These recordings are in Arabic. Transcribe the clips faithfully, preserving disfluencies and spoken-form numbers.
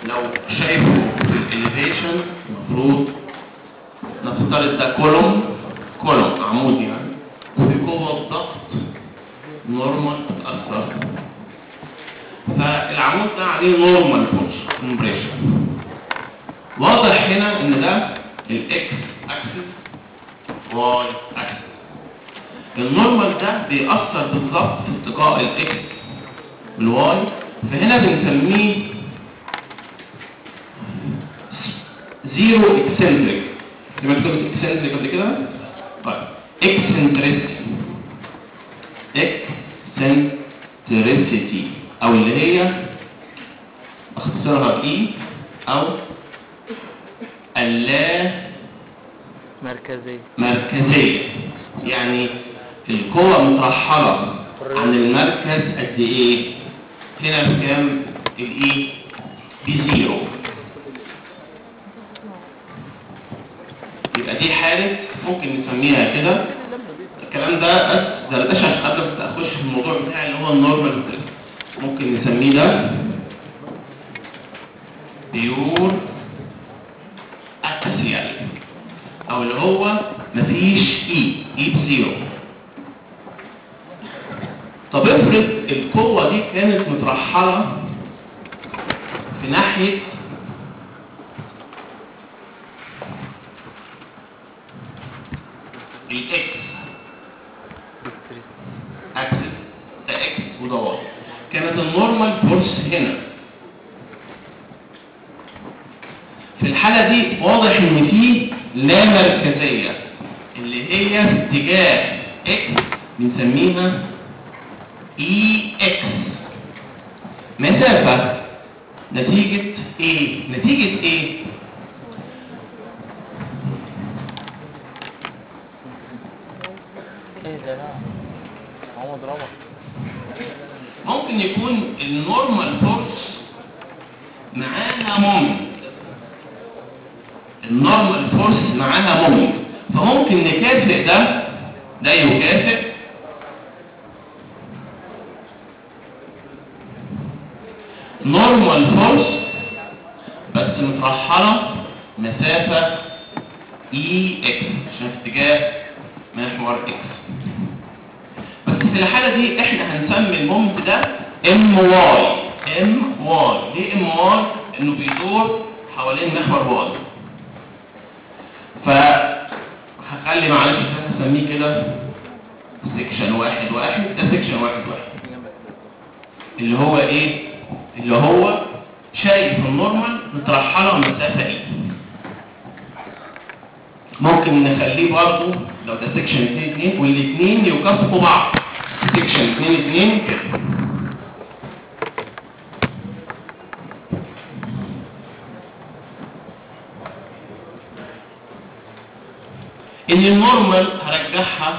لو شايفه في الاليفيشن المفروض نفترض ده كولوم كولوم عمود يعني، وفي قوة ضغط نورمال بتأثر، فالعمود ده عليه نورمال فورس كومبريشن. واضح هنا ان ده الاكس اكسس واي اكسس. النورمال ده بيأثر بالظبط في اتجاه الاكس والواي، فهنا بنسميه زيرو اكسنتريك. زي ما كتبت اكسنتريك قبل كده. طيب اكسنتريسيتي اكسنتريسيتي او اللي هي اختصارها اي او اللا مركزية مركزية، يعني القوة مترحلة عن المركز قد ايه؟ هنا بكام؟ الاي بزيرو. يبقى دي حالة ممكن نسميها كده. الكلام ده بس دردشه عشان قبل ما اخش في الموضوع بتاعي اللي هو النورمال ستريس. ممكن نسميه ده بيور اكسيال، او اللي هو مفيش اي اي بزيرو. طب افرض القوة دي كانت مترحلة في ناحية الاكس اكسس، ده اكس وده واي، كانت النورمال فورس هنا. في الحالة دي واضح ان في لا مركزية اللي هي في اتجاه اكس بنسميها اي اكس. مسافة نتيجة ايه؟ نتيجة ايه؟ ايه ده؟ لا عمود ربط. ممكن يكون النورمال فورس معاها مومنت، النورمال فورس معاها مومنت، فممكن نكافئ ده ده يكافئ نورمال فورس بس مترحلة مسافة اي اكس عشان في اتجاه محور اكس. بس في الحالة دي احنا هنسمي المومنت ده ام واي. ام واي ليه ام واي؟ انه بيدور حوالين محور واي. فهخلي معلش هسميه كده سيكشن واحد واحد. ده سيكشن واحد واحد اللي هو ايه؟ اللي هو شايف النورمال مترحله مسافه ايه. ممكن نخليه برضه لو ده سيكشن اتنين اتنين والاثنين يكافئوا بعض، سيكشن اتنين اتنين كده. ان النورمال هرجعها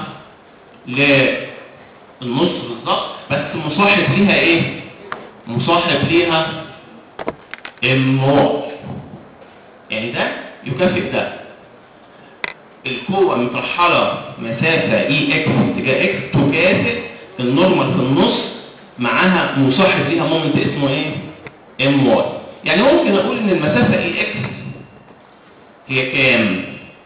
للنص بالظبط، بس مصاحب ليها ايه؟ مصاحب ليها ام واي، يعني ده يكافئ ده. القوة مترحلة مسافة اي اكس اتجاه اكس تكافئ النورمال في النص معاها مصاحب ليها مومنت اسمه ايه؟ ام واي. يعني ممكن اقول ان المسافة اي اكس هي كام؟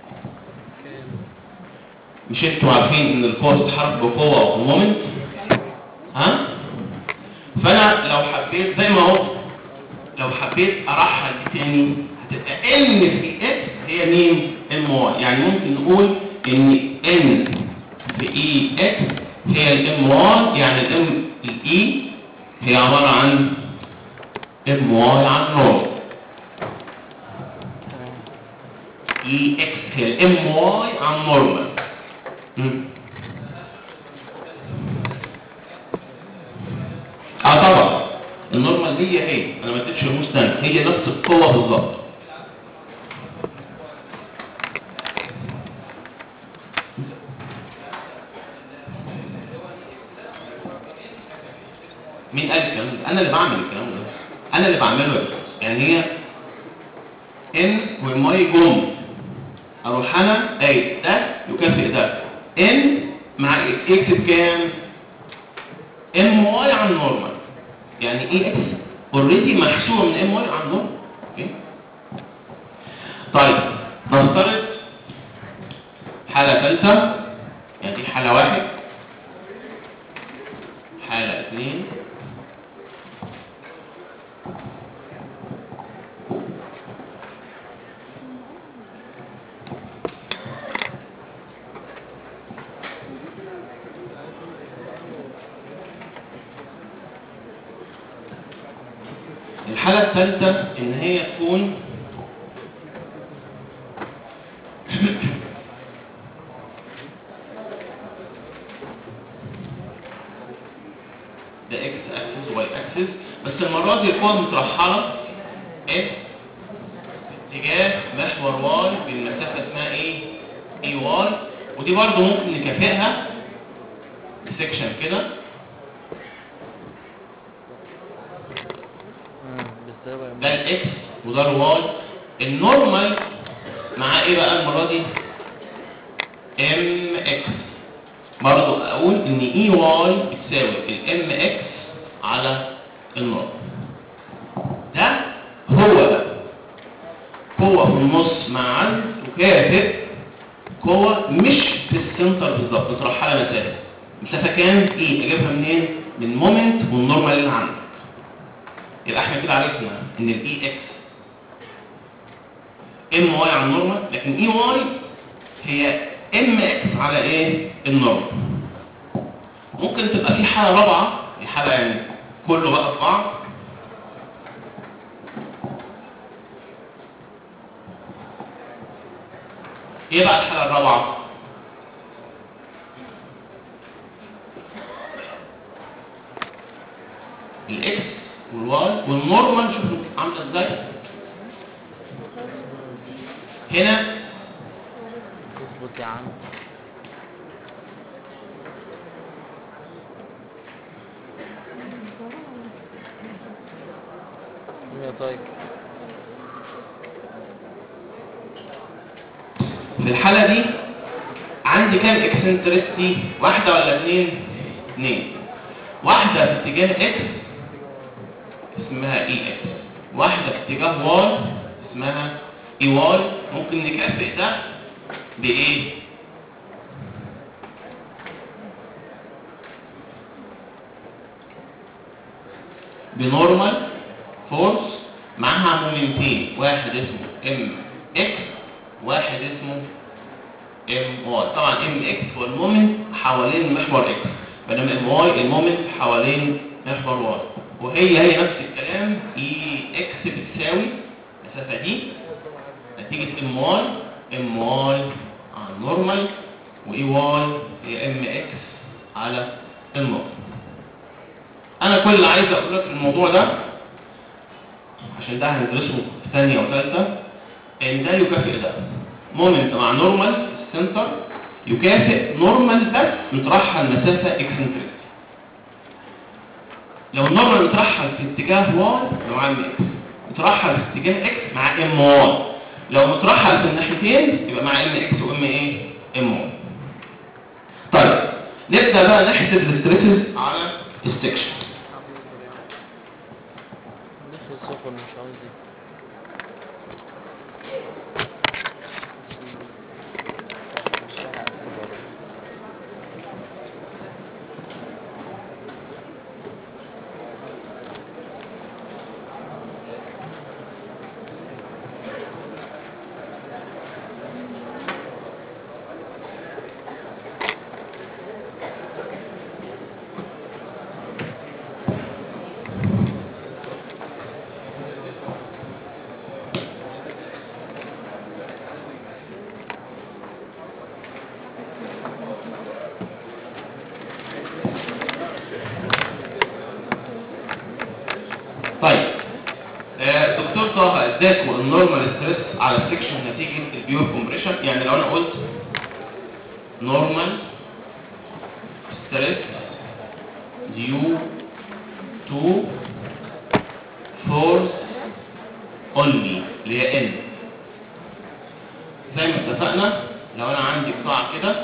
مش انتوا عارفين ان القوة بتتحرك بقوة ومومنت؟ ها؟ فانا لو حبيت زي ما هو لو حبيت ارحل تاني هتبقى ان في اكس هي مين؟ ام واي. يعني ممكن نقول ان ان في اي اكس هي الام واي، يعني الام الاي هي عبارة عن ام واي عن نور. اي اكس هي الام واي عن نورمال. اه طبعا النورمال دي هي انا ما اديتش رموز ثانيه، هي نفس القوه بالظبط. مين قال الكلام ده؟ انا اللي بعمل الكلام ده، انا اللي بعمله. يعني هي ان والماي جم اروح انا قايل ده يكافئ ده. ان مع اكس بكام؟ ام واي عن نورمال، يعني اي اكس اوريدي محسوبه من ام واي عن نورمال. اوكي. طيب نفترض حالة ثالثة، يعني دي حالة واحد، حالة اثنين، الحالة الثالثة إن هي تكون ده اكس اكسس واي اكسس، بس المرة دي القوة مترحلة اف اتجاه محور واي بالمسافة اسمها ايه؟ اي واي، ودي برضو ممكن نكافئها بسكشن كده. ده الاكس وده الواي. النورمال مع ايه بقى المرة دي؟ ام اكس. برضو اقول ان اي واي بتساوي الام اكس على النورمال. ده هو بقى قوة في النص مع تكافئ قوة مش في السنتر بالظبط، مترحلة مسافة. مسافة كام؟ ايه؟ اجيبها منين؟ من مومنت والنورمال اللي عندك. يبقى احنا كده عرفنا ان الاي اكس ام واي على النورمال، لكن اي واي هي ام اكس على ايه؟ النورمال. ممكن تبقى في حالة رابعة، دي حالة يعني كله بقى في بعض. ايه بقى الحالة الرابعة؟ الاكس والواي والنورمال، شوفوا عامله ازاي. هنا اظبط يا عم. يا طيب في الحالة دي عندي كام اكسنترستي؟ واحدة ولا اثنين؟ اثنين. واحدة في اتجاه اكس اسمها اي اكس، واحدة في اتجاه واي اسمها اي واي. ممكن نكافئ ده بايه؟ بنورمال فورس معاها مومنتين، واحد اسمه ام اكس واحد اسمه ام واي. طبعا ام اكس هو المومنت حوالين محور اكس، بينما ام واي المومنت حوالين محور واي. وهي هي نفس الكلام، اي اكس بتساوي المسافه دي نتيجه ام واي، ام واي على النورمال، واي واي هي ام اكس على النورمال. انا كل اللي عايز اقول لك في الموضوع ده، عشان ده هندرسه في ثانيه وثالثه، ان ده يكافئ ده. مومنت مع نورمال في السنتر يكافئ نورمال بس مترحل مسافه اكسنتريك. لو النورمال مترحل في اتجاه واي لو عم اكس، مترحل في اتجاه اكس مع ام واي. لو مترحل في الناحيتين يبقى مع ام اكس وام ايه؟ ام واي. طيب نبدا بقى نحسب الستريسز على السكشن. لسه السفر مش عاوز ايه. طيب آه، دكتور طه اداكوا النورمال ستريس على السكشن نتيجه البيور كومبريشن. يعني لو انا قلت نورمال ستريس ديو تو فورس اونلي اللي هي ان، زي ما اتفقنا لو انا عندي قطاع كده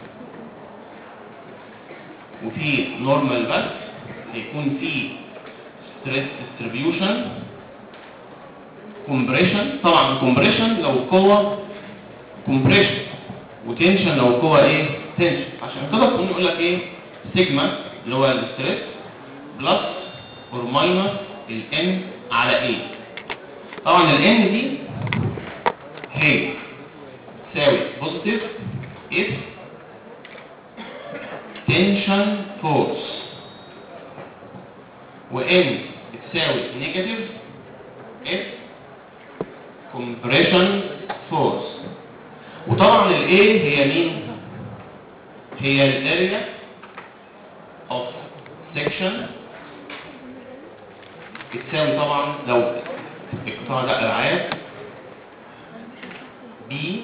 وفي نورمال بس هيكون في ستريس ديستريبيوشن كومبريشن. طبعا كومبريشن لو القوه كومبريشن، وتنشن لو القوه ايه تنشن. عشان كده كنا نقول لك ايه سيجما اللي هو الاستريس بلس اور ماينس الان على ايه. طبعا الان دي هي تساوي بوزيتيف اف تنشن فورس، وان بتساوي نيجاتيف اف كومبريشن فورس. وطبعا الايه هي مين؟ هي الاريا اوف سيكشن، بتساوي طبعا لو القطاع ده ابعاد بي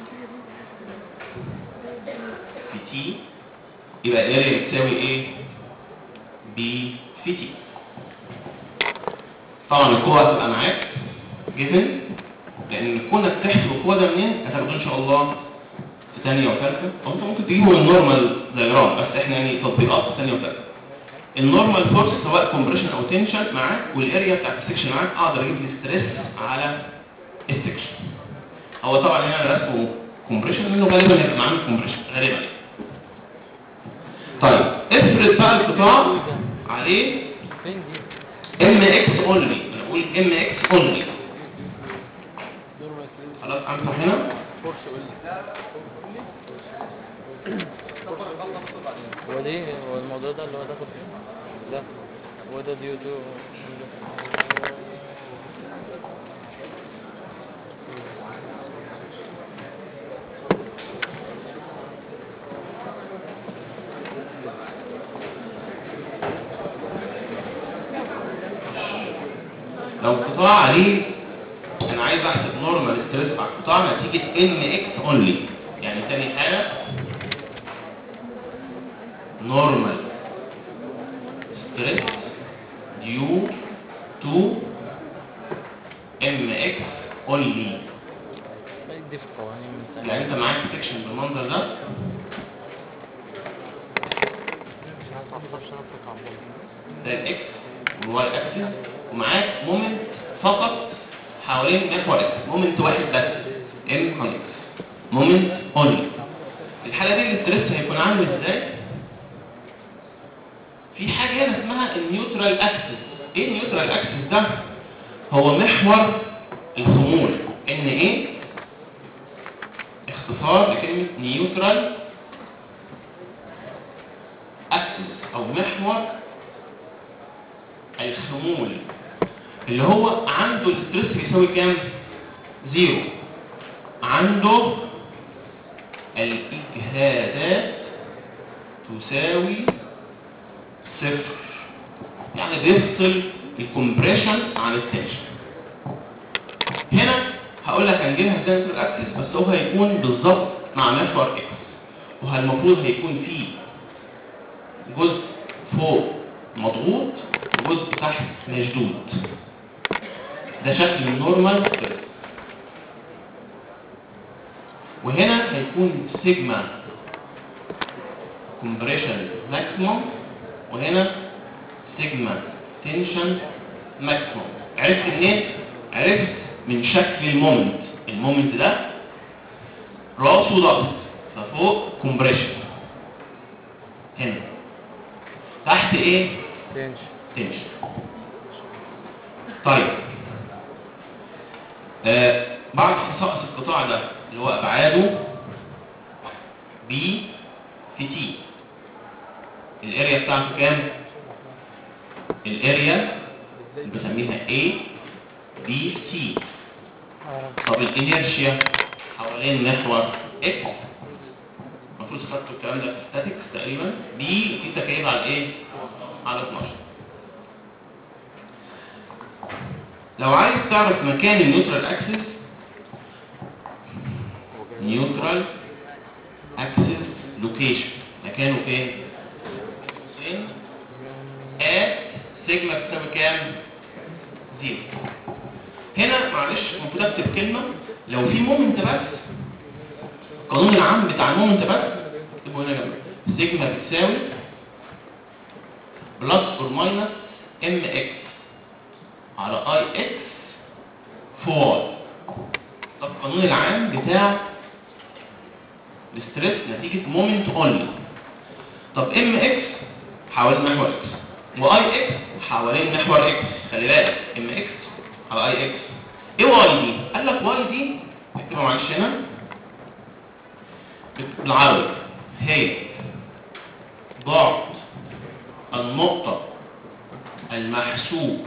في تي، يبقى الاريا بتساوي ايه؟ بي في تي. طبعا القوه هتبقى معاك جيفن، لان كونك تحسب القوه ده منين هتاخده ان شاء الله في ثانيه وثالثه، او انت ممكن تجيبه من النورمال دايجرام، بس احنا يعني تطبيقات في ثانيه وثالثه. النورمال فورس سواء كومبريشن او تنشن معاك، والاريا بتاعت السكشن معاك، اقدر اجيب الاستريس على السكشن. هو طبعا هنا انا رسمه كومبريشن لانه غالبا هيبقى معانا كومبريشن غالبا. طيب افرض بقى القطاع عليه فين دي؟ ام اكس اونلي، انا بقول ام اكس اونلي. دور ما يكلمني خلاص امسح هنا. فورس قول لي هو ليه هو الموضوع ده اللي هو داخل فيه ده هو ده ديو تو لو القطاع عليه، انا عايز احسب نورمال ستريس على القطاع نتيجه ام اكس اونلي. يعني تاني حاله نورمال ستريس ديو تو ام اكس اونلي. دي في القوانين من سنة يعني انت معاك سكشن بالمنظر ده، مش عارف احفظ شنطة عبد ده الاكس والواي اكسس، ومعاك مومنت فقط حوالين محور اكس، مومنت واحد بس ام اون اكس، مومنت اونلي. الحاله دي الاستريس هيكون عامل ازاي؟ في حاجه هنا اسمها النيوترال اكسس. ايه النيوترال اكسس ده؟ هو محور الخمول. ان ايه اختصار لكلمه نيوترال اكسس او محور الخمول، اللي هو عنده الاستريس بيساوي كام؟ زيرو. عنده الاجهادات تساوي صفر، يعني بيفصل الكمبريشن عن التنشن. هنا هقول لك هنجيبها ازاي في الاكسس، بس هو هيكون بالظبط مع محور اكس، وهالمفروض هيكون فيه جزء فوق مضغوط وجزء تحت مشدود. ده شكل النورمال ستريس. وهنا هيكون سيجما كومبريشن ماكسيموم، وهنا سيجما تنشن ماكسيموم. عرفت منين؟ عرفت من شكل المومنت. المومنت ده راسه ضغط، ففوق كومبريشن، هنا تحت ايه؟ تنش تنشن. طيب آه بعض خصائص القطاع ده اللي هو ابعاده بي في تي. الاريا بتاعته كام؟ الاريا بسميها A B C. طب الانيرشيا حوالين محور X، المفروض خدتوا الكلام ده في ستاتيكس تقريبا. B دي تكعيب على ايه؟ على اتناشر. لو عايز تعرف مكان النيوترال اكسس، نيوترال اكسس لوكيشن مكانه فين؟ فين؟ at سيجما بتساوي كام؟ زيرو. هنا معلش المفروض اكتب كلمه، لو في مومنت بس، القانون العام بتاع المومنت بس اكتبه هنا جنبه. سيجما بتساوي بلس اور ماينس ام اكس على اي اكس في واي. ده القانون العام بتاع الستريس نتيجه مومنت اونلي. طب ام اكس حوالين محور اكس، واي اكس حوالين محور اكس. خلي بالك ام اكس على اي اكس. ايه واي دي؟ قال لك واي دي اكتبها معلش هنا بالعربي، هي بعد النقطة المحسوب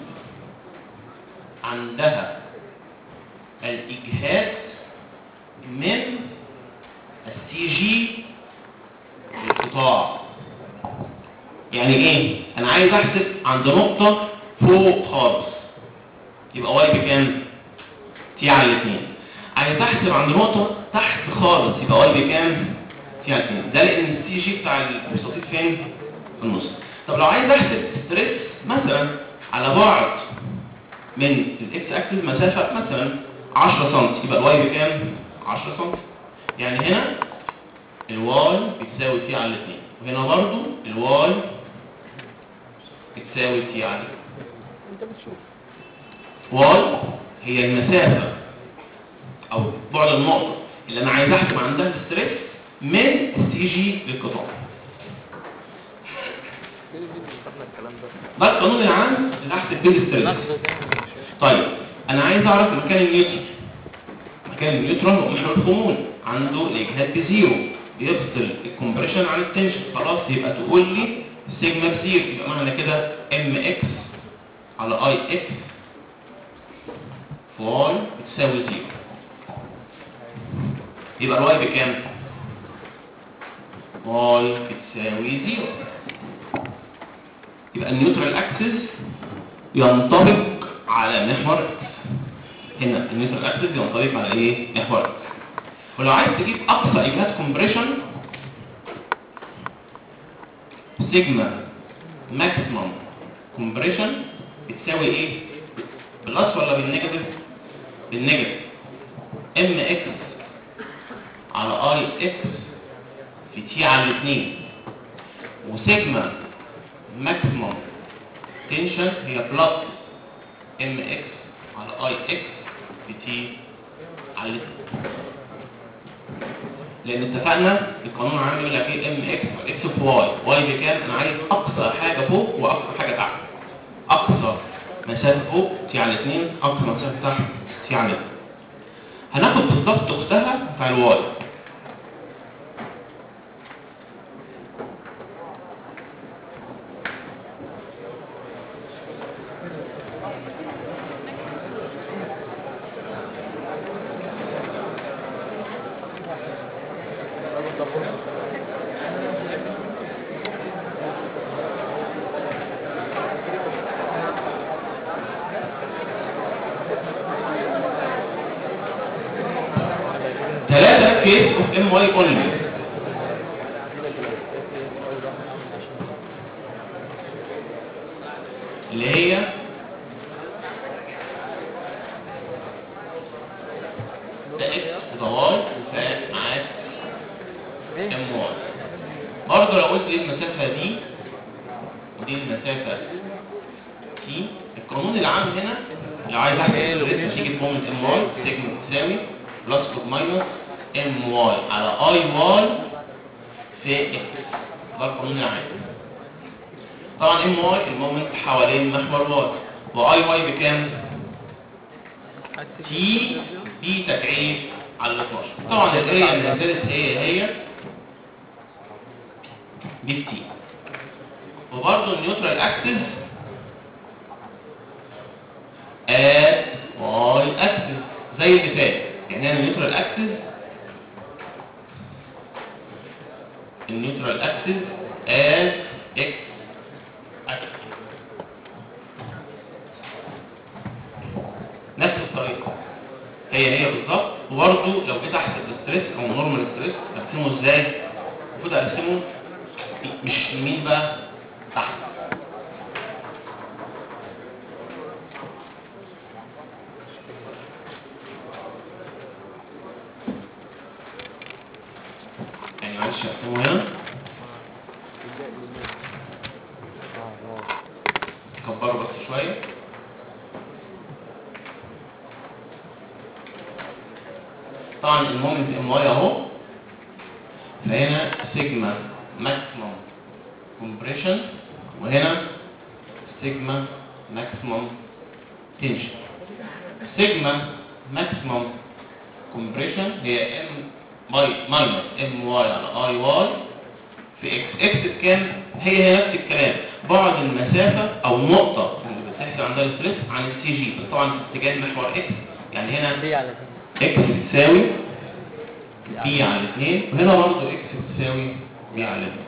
عندها الإجهاد من السي جي للقطاع. يعني ايه؟ انا عايز احسب عند نقطة فوق خالص، يبقى واي بكام؟ تي على الاثنين. عايز احسب عند نقطة تحت خالص، يبقى واي بكام؟ تي على الاثنين. ده لان السي جي بتاع المستطيل فين؟ في النص. طب لو عايز احسب ستريس مثلا على بعد من الاكس اكسس مسافة مثلا عشرة سم، يبقى الواي بكام؟ عشرة سم. يعني هنا الواي بتساوي تي على الاثنين، وهنا برضو الواي بتساوي تي على الاثنين. انت بتشوف واي هي المسافة او بعد النقطة اللي انا عايز احسب عندها الستريس من السي جي للقطاع. فين الفيديو اللي خدنا الكلام ده؟ ده القانون العام اللي احسب بيه الستريس. ناخده تاني. طيب انا عايز اعرف مكان النيوترون. مكان النيوترون هو محور الخمول، عنده الاجهاد بزيرو، بيفصل الكومبريشن عن التنشن. خلاص يبقى تقول لي سيجما بزيرو، يبقى معنى كده ام اكس على اي اكس في واي بتساوي زيرو. يبقى الواي بكام؟ واي بتساوي زيرو. يبقى النيوترال اكسس ينطبق على محور اكس. هنا النيوترال اكسس ينطبق على ايه؟ محور اكس. ولو عايز تجيب اقصى اجهاد كومبريشن، سيجما ماكسيمم كومبريشن بتساوي ايه؟ بالاس ولا بالنيجاتيف؟ بالنيجاتيف. ام اكس على اي اكس في تي على الاثنين. وسيجما ماكسيمم تنشن هي بلس ام اكس على اي اكس في تي على الاثنين. لان اتفقنا القانون العام يقول لك ايه؟ ام اكس اكس في واي. واي بكام؟ انا عايز اقصى حاجه فوق واقصى حاجه تحت. اقصى مسافه فوق تي على اثنين، اقصى مسافه تحت تي على اثنين. هناخد بالضبط اختها بتاع الواي. ثلاثة كيس اوف ام واي اونلي. اللي هي ده اكس ده واي وفات معاك ام واي. برضه لو قلت ايه المسافة دي ودي المسافة تي، القانون العام هنا لو عايز احسب الستريس نتيجة مومنت ام واي سيجما تساوي بلس او ماينس ام واي على اي واي في اكس. ده القانون العام. طبعا ام واي المومنت حوالين محور واي، واي واي بكام؟ تي بي تكعيب على اثناشر. طبعا الاريا اللي نزلت هي هي دي في تي. وبرضه النيوترال اكسس ات واي اكسس زي اللي فات. يعني انا النيوترال اكسس النيوترال اكسس ات اكس اكسس نفس الطريقه هي هي بالظبط. وبرضه لو جيت احسب الستريس او نورمال ستريس ارسمه ازاي؟ المفروض ارسمه مش يمين بقى، تحت. يعني معلش ارسمه هنا، كبره بس شويه. طبعا المومنت ام واي اهو، فهنا سيجما ماكسيموم كومبريشن وهنا سيجما ماكسيموم تنشن. سيجما ماكسيموم كومبريشن هي ام ماينس ام واي على اي واي في اكس. اكس بكام؟ هي هي نفس الكلام، بعد المسافه او النقطه اللي بتحصل عندها الستريس عن السي جي، بس طبعا في اتجاه محور اكس. يعني هنا دي على اكس بتساوي بي على اثنين، وهنا برضه اكس بتساوي بي على اثنين.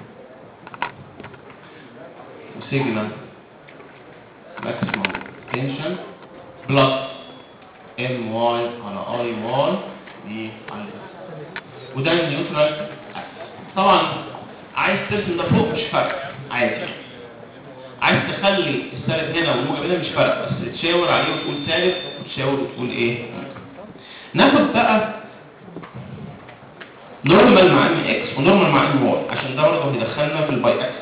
وسيجما ماكسيموم تنشن بلس ام واي على اي واي بي على اثنين، وده النيوترال اكسس. طبعا عايز ترسم ده فوق مش فارق، عادي. عايز تخلي السالب هنا والموجب هنا مش فارق، بس تشاور عليه وتقول سالب وتشاور وتقول ايه. ناخد بقى نورمال مع ام اكس ونورمال مع ام واي، عشان ده برضه هيدخلنا في الباي اكس.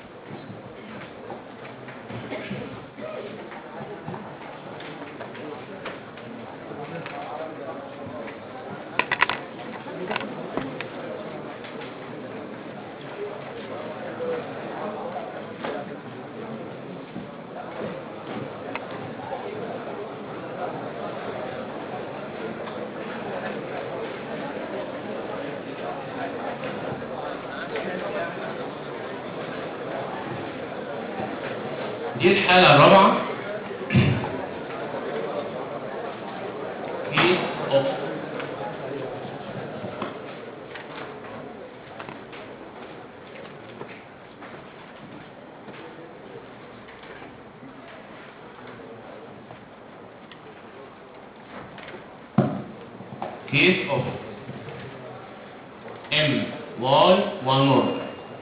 دي الحالة الرابعة case of case of M Y one normal.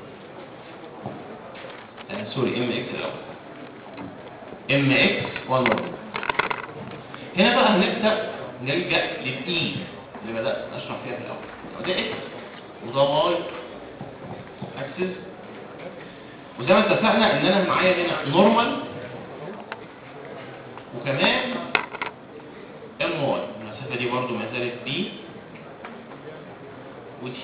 آه سوري M X الأول. M X one normal. هنا بقى هنبدأ نلجأ للإي اللي بدأت أشرح فيها في الأول. وده X وده Y أكسس. وزي ما اتفقنا إن أنا معايا هنا نورمال وكمان ام واي، المسافه دي برضو ما زالت بي وتي.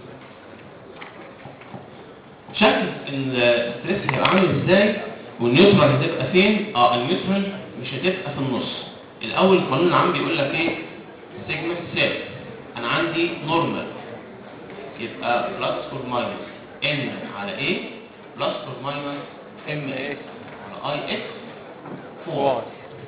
شكل الستريس هيبقى عامل ازاي والنيوترال هتبقى فين؟ اه النيوترال مش هتبقى في النص. الاول القانون العام بيقول لك ايه؟ سيجما تساوي، انا عندي نورمال يبقى بلس اور ماينس ان على ايه بلس اور ماينس ام اكس على اي اكس فور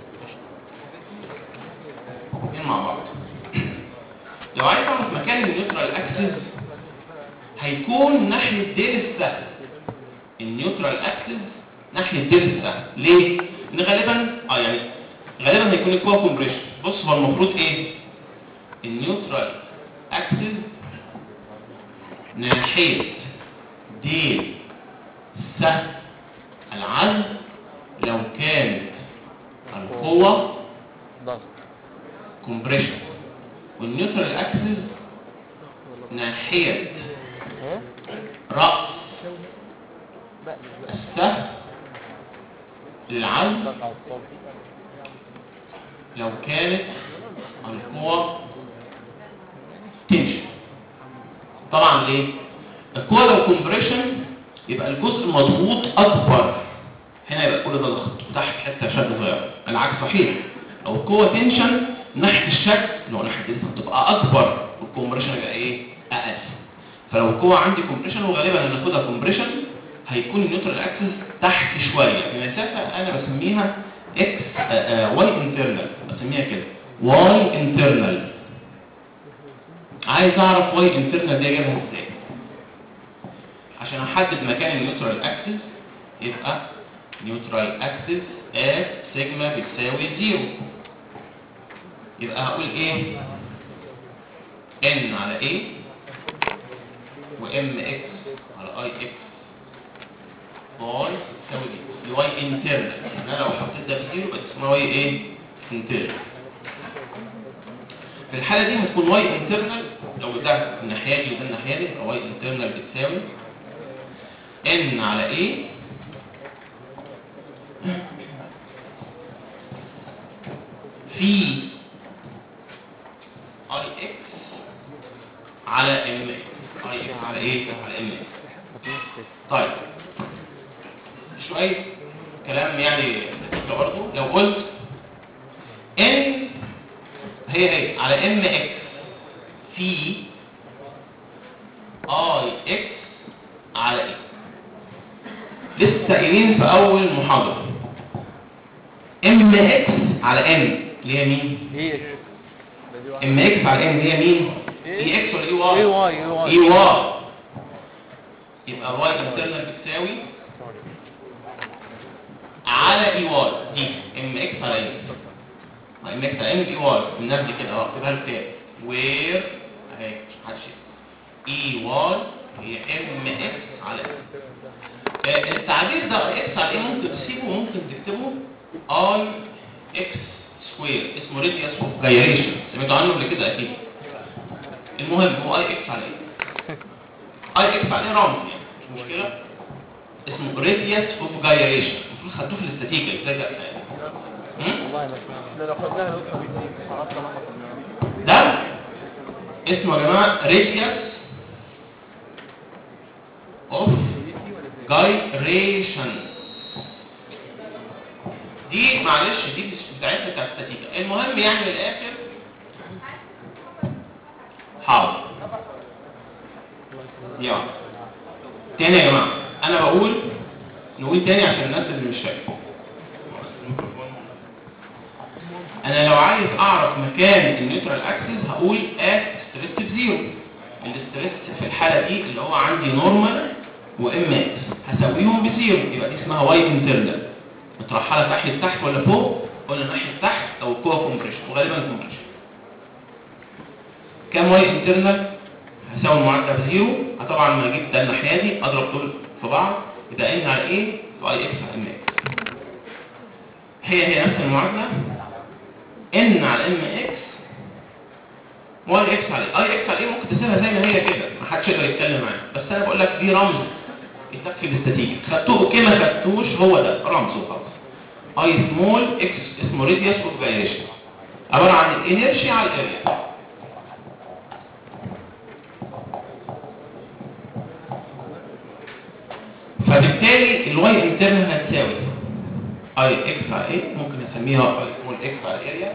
مع بعض. لو عايز اعرف مكان النيوترال اكسس هيكون ناحيه ديل السهم. النيوترال اكسس ناحيه ديل السهم. ليه؟ ان غالبا اه يعني غالبا هيكون الكوا كومبريشن. بص هو المفروض ايه؟ النيوترال اكسس ناحيه ديل السهم العزم لو كانت القوه ضغط كومبريشن، والنيوترال اكسس ناحيه راس السهم للعزم لو كانت القوة تنشن. طبعا ليه؟ القوة لو كومبريشن يبقى الجزء المضغوط اكبر، هنا يبقى كل ده ضغط تحت حته شد صغيره. العكس صحيح، لو القوة تنشن ناحيه الشد اللي هو ناحيه الدلتا تبقى اكبر والكومبريشن يبقى ايه؟ اقل. فلو القوة عندي كومبريشن وغالبا هناخدها كومبريشن هيكون النيوترال اكسس تحت شويه بمسافه انا بسميها اكس واي انترنال، بسميها كده واي انترنال. عايز اعرف واي انترنال دي اجيبها ازاي عشان احدد مكان النيوترال اكسس. يبقى نيوترال اكسس ات سيجما بتساوي زيرو. يبقى هقول ايه؟ ان على ايه وام اكس على اي اكس واي تساوي ايه؟ الواي انترنال. انا لو حطيت ده بزيرو يبقى اسمها واي ايه؟ انترنال. في الحاله دي هتكون واي انترنال لو ده الناحيه دي وده الناحيه دي يبقى واي انترنال بتساوي ان على ايه في اي اكس على ام اكس. اي اكس على ايه؟ على ام اكس. طيب شويه كلام يعني استاتيكا برضه. لو قلت ان هي هي على ام اكس في اي اكس على ايه، لسه قايلين في اول محاضره ام اكس على ام اللي هي مين؟ اي اكس. ام اكس على ام اللي هي مين؟ اي اكس ولا اي واي؟ اي واي. اي واي. اي واي. يبقى واي انترنال بتساوي على اي واي دي ام اكس على ام. ام اكس على ام اي واي بالنسبه كده اه اكتبها له تاني وير اهي مش محدش اي واي هي ام اكس على ام. التعبير ده اي اكس على ايه ممكن تسيبه وممكن تكتبه اي اكس سكوير، اسمه راديوس اوف جايريشن، سمعتوا عنه قبل كده اكيد. المهم هو اي اكس على ايه؟ اي اكس على ايه رمز يعني مش مشكله، اسمه راديوس اوف جايريشن. المفروض خدوه في الاستاتيكا ازاي ده والله ما سمعت. لو خدناها نسخه بي سي عرفنا ما خدناها. ده اسمه يا جماعه راديوس اوف جايريشن. دي معلش دي مش بتاعتنا بتاعت استاتيكا. المهم يعني من الاخر حاضر يلا تاني يا جماعه. انا بقول نقول تاني عشان الناس اللي مش فاهمه. انا لو عايز اعرف مكان النيوترال اكسس هقول ات ستريس بزيرو. الاستريس في الحاله دي اللي هو عندي نورمال وام اكس هساويهم بزيرو، يبقى دي اسمها واي انترنال مترحله ناحيه تحت ولا فوق؟ قلنا ناحيه تحت او الكوع كومبريشن وغالبا كومبريشن. كام واي انترنال؟ هساوي المعادله بزيرو. طبعا لما اجيب ده الناحيه دي اضرب دول في بعض يبقى ان على ايه؟ واي اكس على ام اكس. هي هي نفس المعادله ان على ام اكس واي اكس على اي اكس على ايه. ممكن تسيبها زي ما هي كده ما حدش يقدر يتكلم معاها، بس انا بقول لك دي رمز يتكفي الاستاتيكا. خدتوه اوكي ما خدتوش هو ده رمز وخلاص. اي سمول اكس اسمه راديوس اوف جايريشن عباره عن الانيرشيا على الاريا. فبالتالي الواي انترنال هتساوي اي اكس على ايه، ممكن اسميها اي سمول اكس على الاريا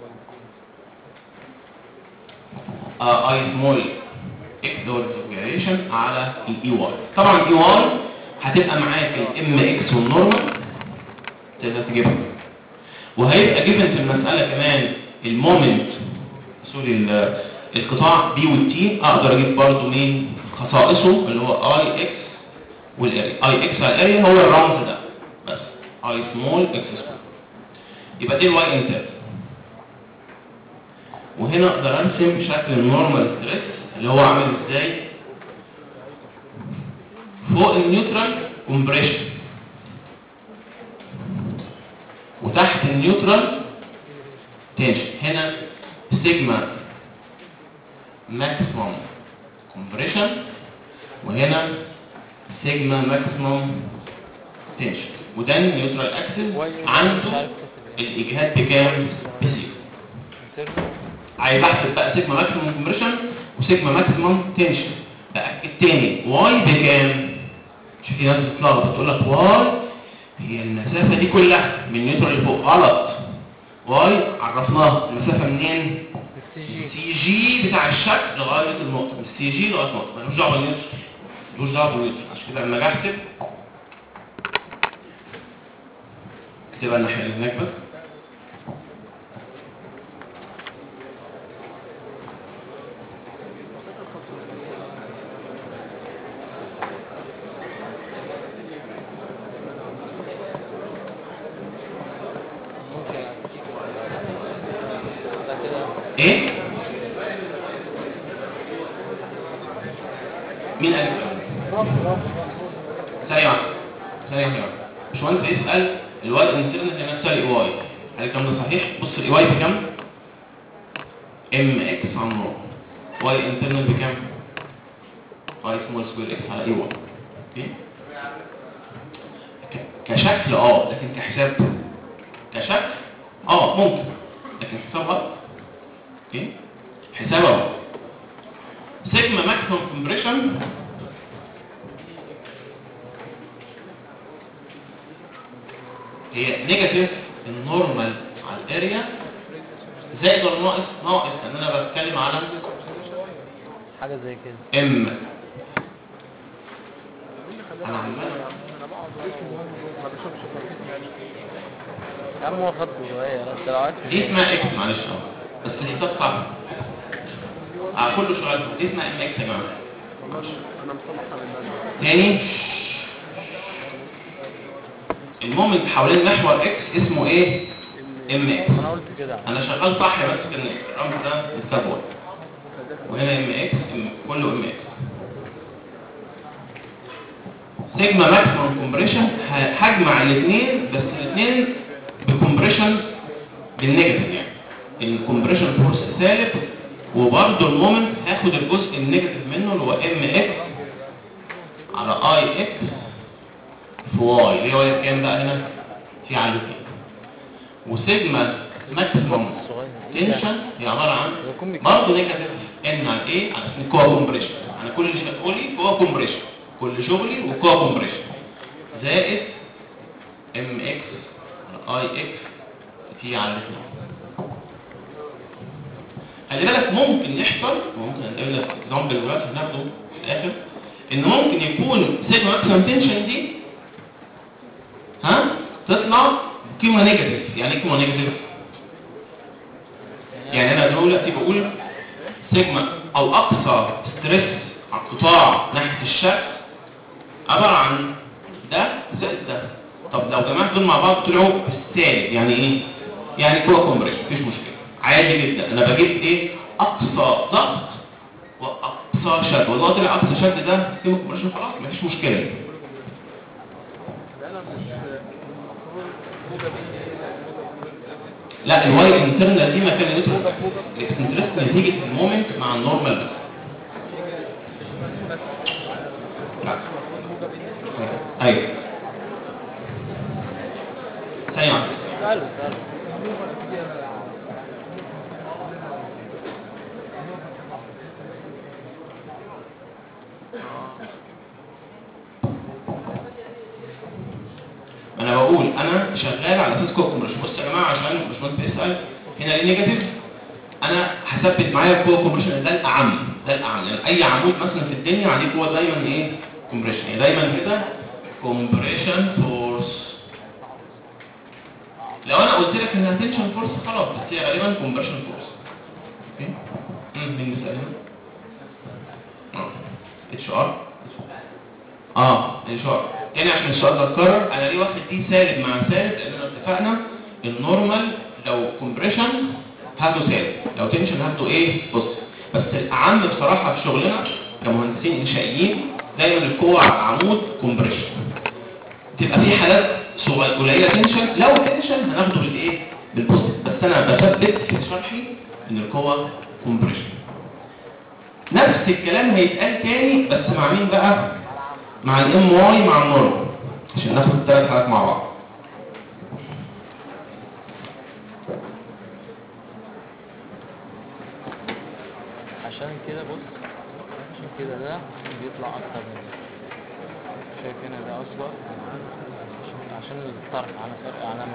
اي سمول اكس دوت جايريشن على الاي واي. طبعا الاي واي هتبقى معاك الام اكس والنورمال تقدر تجيبها، وهيبقى جيفن في المساله كمان المومنت سوري القطاع بي والتي. اقدر اجيب برضه مين خصائصه اللي هو اي اكس والاريا. اي اكس على الاريا هو الرمز ده بس اي سمول اكس سكوير. يبقى دي الواي انتر. وهنا اقدر ارسم شكل النورمال ستريس اللي هو عامل ازاي فوق النيوترال كومبريشن وتحت النيوترال تنشن. هنا سيجما ماكسيموم كومبريشن وهنا سيجما ماكسيموم تنشن. وده النيوترال اكسس عنده الاجهاد بكام؟ بزيرو. عايز احسب بقى سيجما ماكسيموم كومبريشن وسيجما ماكسيموم تنشن. باكد تاني واي بكام؟ شوف في ناس بتتلخبط تقول لك واي هي المسافه دي كلها من النيوترال اللي فوق. غلط. واي عرفناها المسافه منين؟ السي جي بتاع الشكل لغايه النقطه، من السي جي لغايه النقطه، ملوش دعوه بالنيوترال، ملوش دعوه بالنيوترال. عشان كده لما اجي احسب اكتبها الناحيه اللي هناك بس. ايه؟ مين قال الكلام ده؟ ثانية واحدة ثانية واحدة. باشمهندس بيسأل الواي انترنال هي نفسها الاي واي، هل الكلام ده صحيح؟ بص الاي واي بكام؟ ام اكس على النور. واي انترنال بكام؟ اي سمول سكوير اكس على اي واي. اوكي؟ كشكل اه لكن كحساب كشكل اه ممكن لكن حساب غلط. اوكي؟ حساب اهو سيجما ماكسيمم كومبريشن هي نيجاتيف النورمال على الاريا زائد ولا ناقص؟ ناقص، لان انا بتكلم على حاجه زي كده ام. انا عمال يا عم هو خد صغير انت لو عايز دي اسمها اكس، معلش اه بس الحساب صعب. اه كله شغال. دي اسمها ام اكس يا جماعه. انا مصلحها للناس تاني، المومنت حوالين محور اكس اسمه ايه؟ ام اكس. انا قلت كده انا شغال صح، بس كان الرمز ده متكبر، وهنا ام اكس كله ام اكس. سيجما ماكسيمم كومبريشن هجمع الاثنين، بس الاثنين بكمبريشن بالنيجاتيف، يعني الكمبريشن فورس سالب، وبرضه المومنت هاخد الجزء النيجاتيف منه اللي هو ام اكس على اي اكس في واي، اللي هو كام بقى هنا؟ في على الاثنين. وسيجما ماكسيمم تنشن هي عباره عن برضه نيجاتيف ان على ايه؟ على اسم كوا كومبريشن. انا كل اللي شغلي كوا كومبريشن، كل شغلي وكوا كومبريشن زائد ام اكس على اي اكس في على الاثنين. خلي بالك ممكن يحصل، ممكن نقول لك اكزامبل دلوقتي هناخده في الاخر، ان ممكن يكون سيجما ماكسيمم تنشن دي ها تطلع قيمه نيجاتيف. يعني ايه قيمه نيجاتيف؟ يعني انا دلوقتي بقول سيجما او اقصى ستريس على القطاع ناحيه الشكل عباره عن ده زائد ده. طب لو جمعت دول مع بعض طلعوا بالسالب، يعني ايه؟ يعني كوا كومبريشن، مفيش مشكله، عادي جدا. انا بجيب ايه؟ اقصى ضغط واقصى شد، والله طلع اقصى شد ده قيمه كومبريشن، خلاص مفيش مشكله. لا الواي انترنال دي مكان نيوترال، الاكسنتريست نتيجه المومنت مع النورمال بس. لا ايوه ثانيه واحده. سأله سأله انا بقول انا شغال على اساس كوا كومبريشن. بص يا جماعه، عشان الباشمهندس بيسال هنا ليه نيجاتيف، انا هثبت معايا الكوا كومبريشن ده الاعم، ده الاعم. يعني اي عمود مثلا في الدنيا عليه كوا دايما ايه؟ كومبريشن. يعني دايما كده كومبريشن فورس. لو انا قلت لك انها تنشن فورس خلاص، بس هي غالبا كومبريشن فورس. اوكي امم مين بيسال هنا؟ اه اتش ار اه اتش ار تاني عشان السؤال ده اتكرر. انا ليه واخد دي سالب مع سالب؟ لاننا اتفقنا النورمال لو كومبريشن هاخده سالب، لو تنشن هاخده ايه؟ بص، بس الاعم بصراحه في شغلنا كمهندسين انشائيين دايما القوه على العمود كومبريشن. تبقى في حالات صغيره قليله تنشن، لو تنشن هناخده بالايه؟ بالبوزيتيف، بس انا بثبت في شرحي ان القوه كومبريشن. نفس الكلام هيتقال تاني بس مع مين بقى؟ مع الام واي مع النورمال، عشان ناخد الثلاث حالات مع بعض. عشان كده بص، عشان كده ده بيطلع اكتر من ده. شايف هنا ده اكبر عشان عشان الطرح على فرق علامه.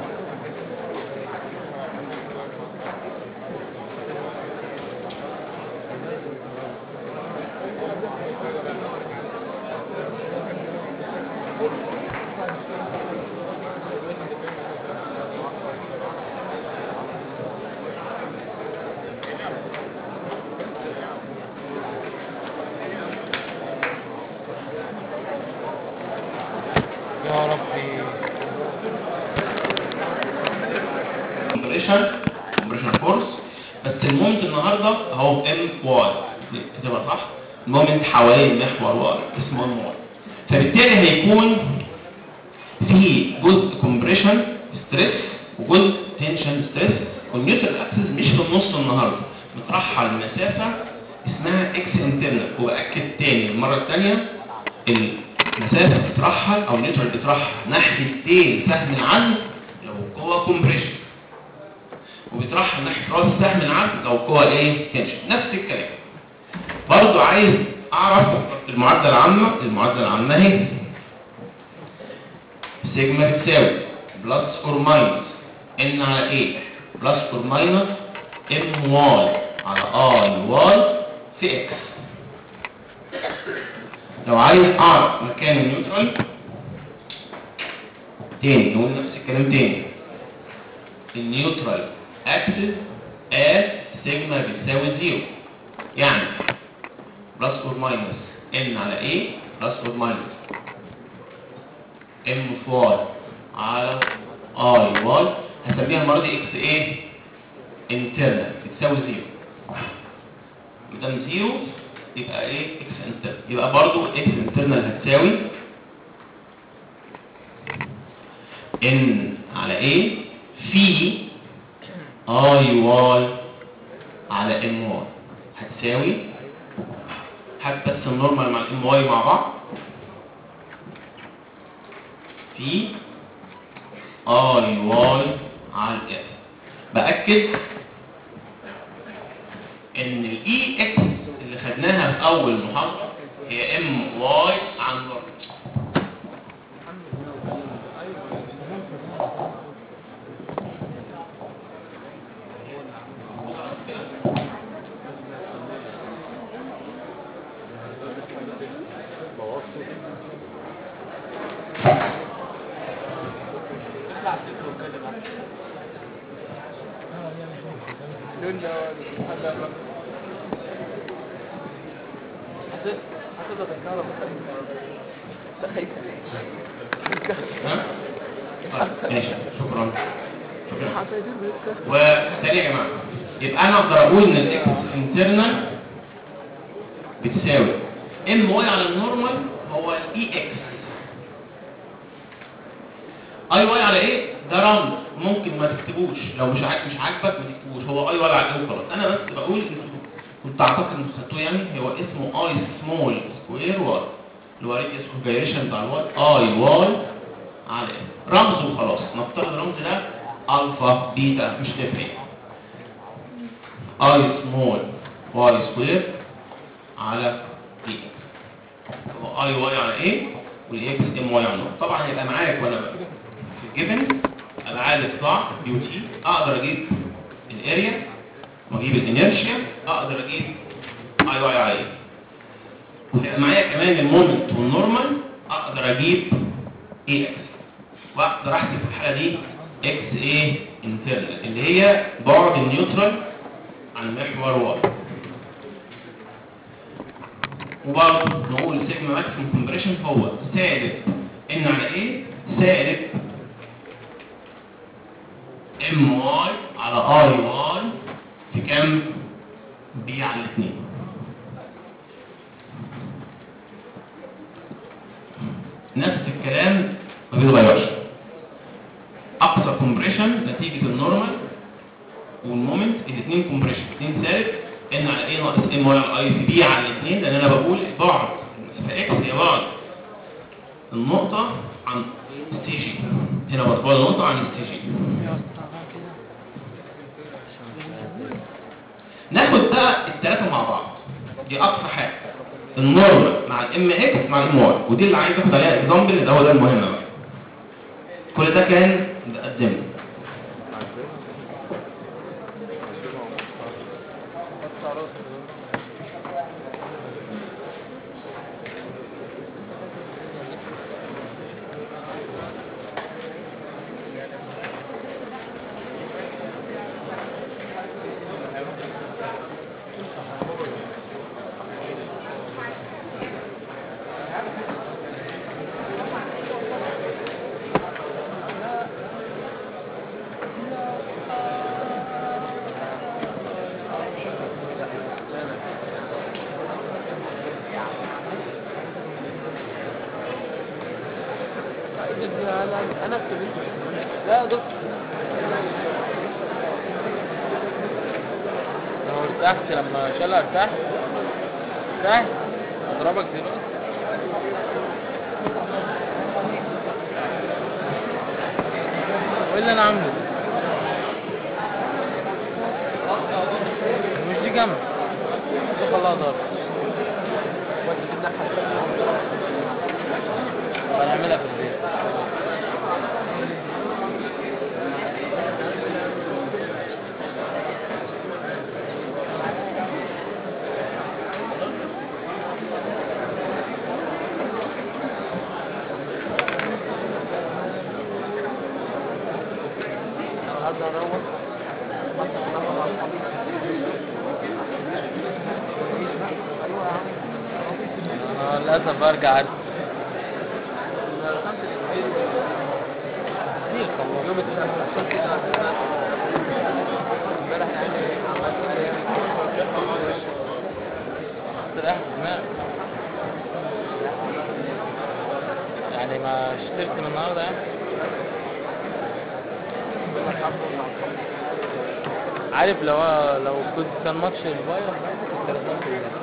يا ربي كومبريشن كومبريشن فورس، بس المومنت النهارده اهو ام واي، كده صح؟ المومنت حوالين محور واي اسمه ام واي، فبالتالي هيكون في جزء كومبريشن ستريس وجزء تنشن ستريس، والنيوترال اكسس مش في النص النهارده، مترحل مسافه اسمها اكس انترنال. واكد تاني المره الثانيه المسافه بتترحل او النيوترال بيترحل ناحيه تيل سهم العزم لو قوه كومبريشن، وبيترحل ناحيه راس سهم العزم لو قوه ايه؟ تنشن. نفس الكلام. برضو عايز اعرف المعادله العامه. المعادله العامه اهي، سيجما بتساوي بلس اور ماينس ان على ايه بلس اور ماينس ام واي على اي واي في اكس. لو عايز اعرف مكان النيوترال تاني نقول نفس الكلام تاني. النيوترال اكسس ات سيجما بتساوي زيرو، يعني بلس اور ماينس ان على ايه بلس اور ماينس ام في واي على اي واي. هسميها المره دي اكس ايه انترنال بتساوي زيرو. مادام زيرو يبقى ايه اكس انترنال، يبقى برضو اكس انترنال هتساوي ان على ايه في اي واي على ام واي هتساوي، هات بس النورمال مع الام واي مع بعض في اي واي على الاف. باكد ان الاي اكس اللي خدناها في اول محاضره هي ام واي على النورمال. ماشي شكرا شكرا. وتاني يا جماعه، يبقى انا اقدر اقول ان الاكس انترنال بتساوي ام واي على النورمال هو الاي اكس. اي واي على ايه ده رمز ممكن ما تكتبوش، لو مش عاجب مش عاجبك ما تكتبوش، هو اي واي على ايه وخلاص. انا بس بقول كنت اعتقد انكم خدتوه، يعني هو اسمه اي سمول سكوير واي اللي هو ريديوس كونفيجريشن بتاع الواي اي واي على ايه رمز وخلاص. نفترض الرمز ده الفا بيتا مش تفرق. اي سمول واي سكوير على اي اكس، هو اي واي على ايه والاكس ام واي على نور. طبعا هيبقى معاك وانا بقى في الجيفن ابعاد القطاع يو تي، اقدر اجيب الاريا واجيب الانيرشيا، اقدر اجيب اي واي على ايه، وهيبقى معايا كمان المومنت والنورمال، اقدر اجيب اي اكس، واقدر احسب في الحاله دي اكس ايه انترنال اللي هي بعد النيوترال عن محور واي. وبرضه نقول سيجما ماكسيمم كومبريشن هو سالب ان على ايه سالب ام واي على اي واي في كام بي على الاثنين. نفس الكلام ما بيتغيرش. اقصى كومبريشن نتيجه النورمال والمومنت الاثنين كومبريشن اثنين سالب ان على ايه ناقص ام واي على اي في بي على الاثنين، لان انا بقول بعد المسافه اكس هي بعد النقطه عن ستي جي. هنا بعد النقطه عن ستي جي. ناخد بقى الثلاثه مع بعض، دي اقصى حاجه النورمال مع الام اكس مع الام واي، ودي اللي عايز اخد عليها اكزامبل اللي هو ده المهم بقى. كل ده كان بقدمه. انا اكتب لا يا دكتور لو ارتحت لما شالها ارتحت ارتحت اضربك دلوقتي. وايه اللي انا عامله ده؟ مش دي جنب خلاها ضرب. هنعملها في البيت. انا للاسف برجع ارسم كتير خلاص. يوم امبارح يعني عملت استريح دماغي يعني ما ترسم النهارده يعني. عارف لو لو كنت كان ماتش البايرن كنت رسمت دلوقتي.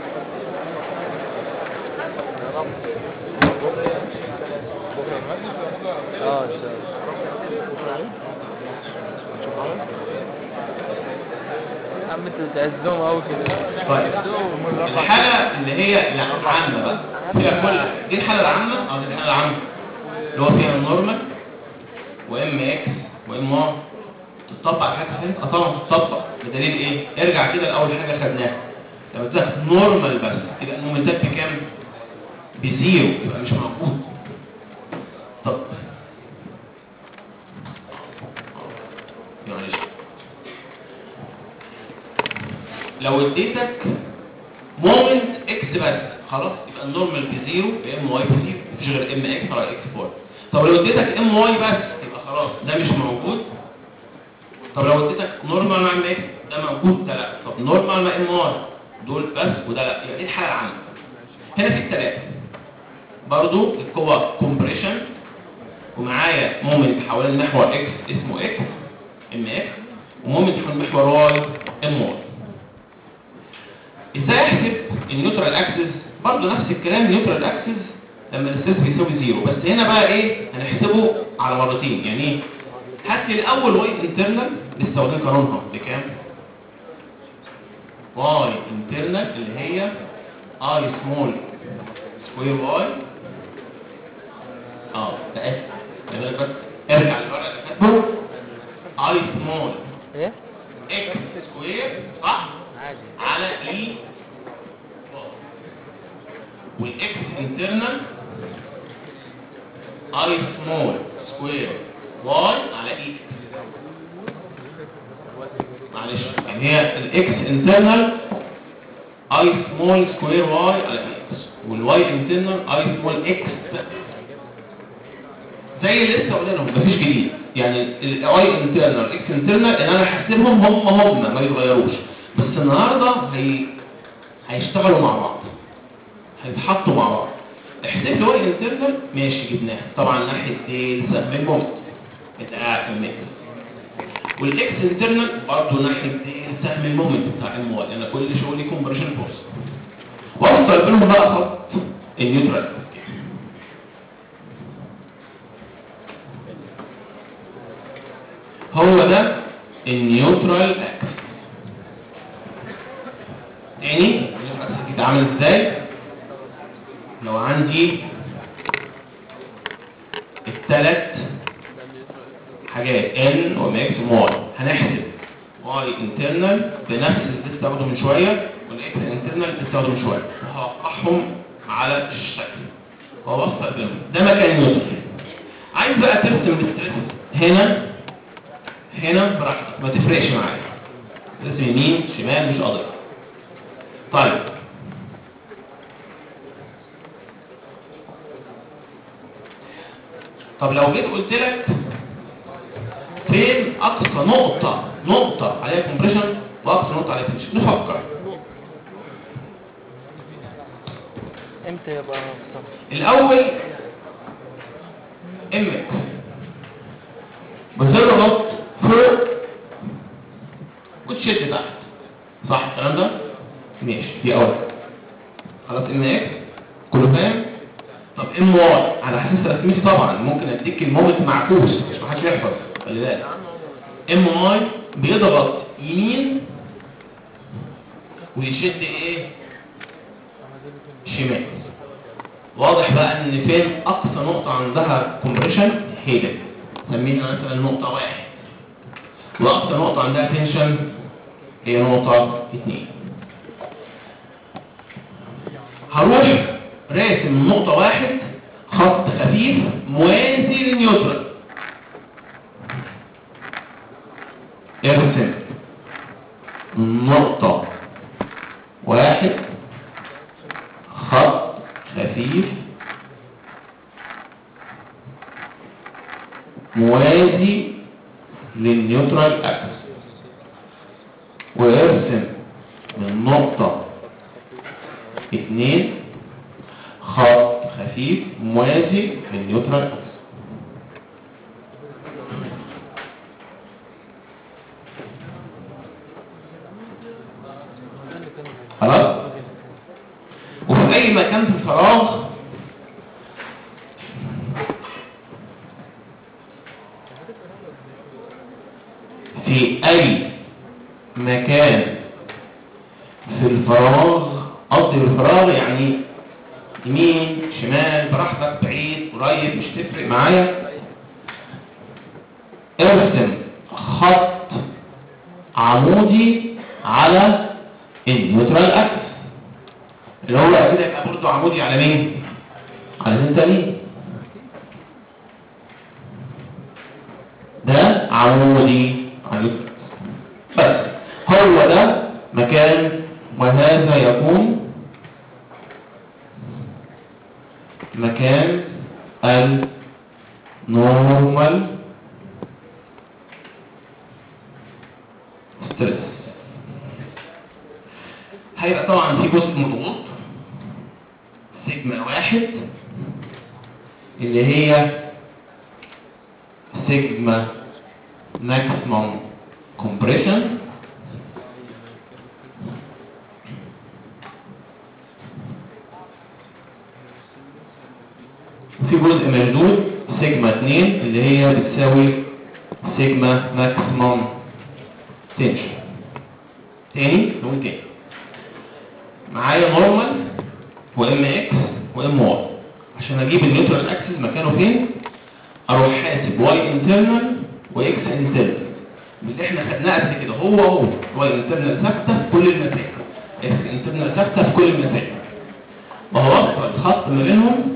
يا رب بكره الماتش اه ان شاء الله. عم انتوا بتعزهم قوي كده. طيب الحاله اللي هي العامه بقى فيها كل دي الحاله العامه اه دي الحاله العامه اللي هو فيها النورمال وام اكس وام واي. تطبق على حاجه ثانيه؟ اه طبعا تطبق. بدليل ايه؟ ارجع كده لاول حاجه خدناها لما تاخد نورمال بس يبقى المومنتات بكام؟ بزيرو، يبقى مش موجود. طب معلش لو اديتك مومنت اكس بس خلاص يبقى النورمال بزيرو ام واي بزيرو، مفيش غير ام اكس على اكس فور. طب لو اديتك ام واي بس يبقى خلاص ده مش موجود. طب لو اديتك نورمال مع ام اكس ده موجود ده لا. طب نورمال مع ام واي دول بس وده لا. يبقى دي الحاله العامه. هنا في الثلاثه برضو القوه كومبريشن ومعايا مومنت حوالين محور اكس اسمه اكس ام اكس ومومنت حوالين محور واي ام واي. ازاي احسب النيوترال اكسس؟ برضو نفس الكلام. النيوترال اكسس لما الاسترس بيساوي زيرو، بس هنا بقى ايه؟ هنحسبه على مرتين. يعني ايه؟ هات لي الاول واي انترنال لسه واخدين قانونها بكام؟ واي انترنال اللي هي اي سمول سكوير واي اه ده اس. بس ارجع للورقه اللي كاتبه اي سمول ايه اكس سكوير صح؟ عادي على اي والاكس انترنال اي سمول سكوير واي على اي. معلش يعني هي الاكس انترنال اي سمول سكوير واي على اكس والواي انترنال اي سمول اكس زي اللي لسه قلنا لهم مفيش جديد. يعني الاي انترنال اكس انترنال ان انا احسبهم هم هم ما يتغيروش، بس النهارده هي هيشتغلوا مع بعض هيتحطوا مع بعض. احسب لي واي انترنال ماشي جبناها طبعا ناحيه ايه؟ سهم المومنت انت قاعد في الميكس. والاكس انترنال برضه ناحيه ايه؟ سهم المومنت بتاع ام واي. انا كل شغلي كومبريشن فورس. وصل بينهم بقى خط النيوترال. هو ده النيوترال اكس. تاني النيوترال اكس بيتعامل ازاي؟ لو عندي الثلاث حاجات ان وماكس وواي هنحسب واي انترنال بنفس اللي استخدمه من شويه والاكس انترنال اللي استخدمه من شويه وهوقعهم على الشكل وأوصل بينهم. ده مكان نيوترال. عايز بقى ترسم الستريس هنا هنا براحتك ما تفرقش معايا. ترسم يمين شمال مش قادر. طيب طب لو جيت قلت لك فين اقصى نقطه نقطه عليها كومبريشن واقصى نقطه عليها تنشن؟ نفكر امتى يبقى اقصى؟ الاول ام اكس بتضغط فوق وتشد تحت صح الكلام ده؟ ماشي دي اول خلاص. ام اكس كله فاهم؟ طب ام واي على اساس رسمتي طبعا ممكن اديك المومنت معكوس مش محدش يحفظ خلي بالك. ام واي بيضغط يمين ويشد ايه؟ شمال واضح بقى ان فين اقصى نقطة عندها كومبريشن هي ده، سميها مثلا نقطة واحد، واقصى نقطة عندها تنشن هي نقطة اتنين. هروح راسم من نقطة واحد خط خفيف موازي للنيوترال. ارسم نقطة واحد خط خفيف موازي للنيوترال اكس، وارسم من نقطة اتنين خط خفيف موازي للنيوترال اكس. خلاص؟ وفي اي مكان في الفراغ في اي مكان في الفراغ، قصدي بالفراغ يعني يمين شمال براحتك، بعيد قريب مش تفرق معايا، ارسم خط عمودي على النيوترال اكس، اللي هو اكيد هيبقى برضه عمودي على مين؟ على دلتا مين؟ ده عمودي على النيوترال اكس. بس هو ده مكان، وهذا يكون مكان النورمال ستريس. هيبقى طبعا في جزء مضغوط سيجما واحد اللي هي سيجما ماكسيموم كومبريشن، في جزء مشدود سيجما اتنين اللي هي بتساوي سيجما ماكسيموم تنشن. تاني نقول تاني، معايا نورمال وام اكس وام واي. عشان اجيب النيوترال اكسس مكانه فين اروح حاسب واي انترنال واكس انترنال اللي احنا خدناه قبل كده، هو هو واي انترنال ثابته في كل المسائل، اكس انترنال ثابته في كل المسائل، وهوصل الخط ما بينهم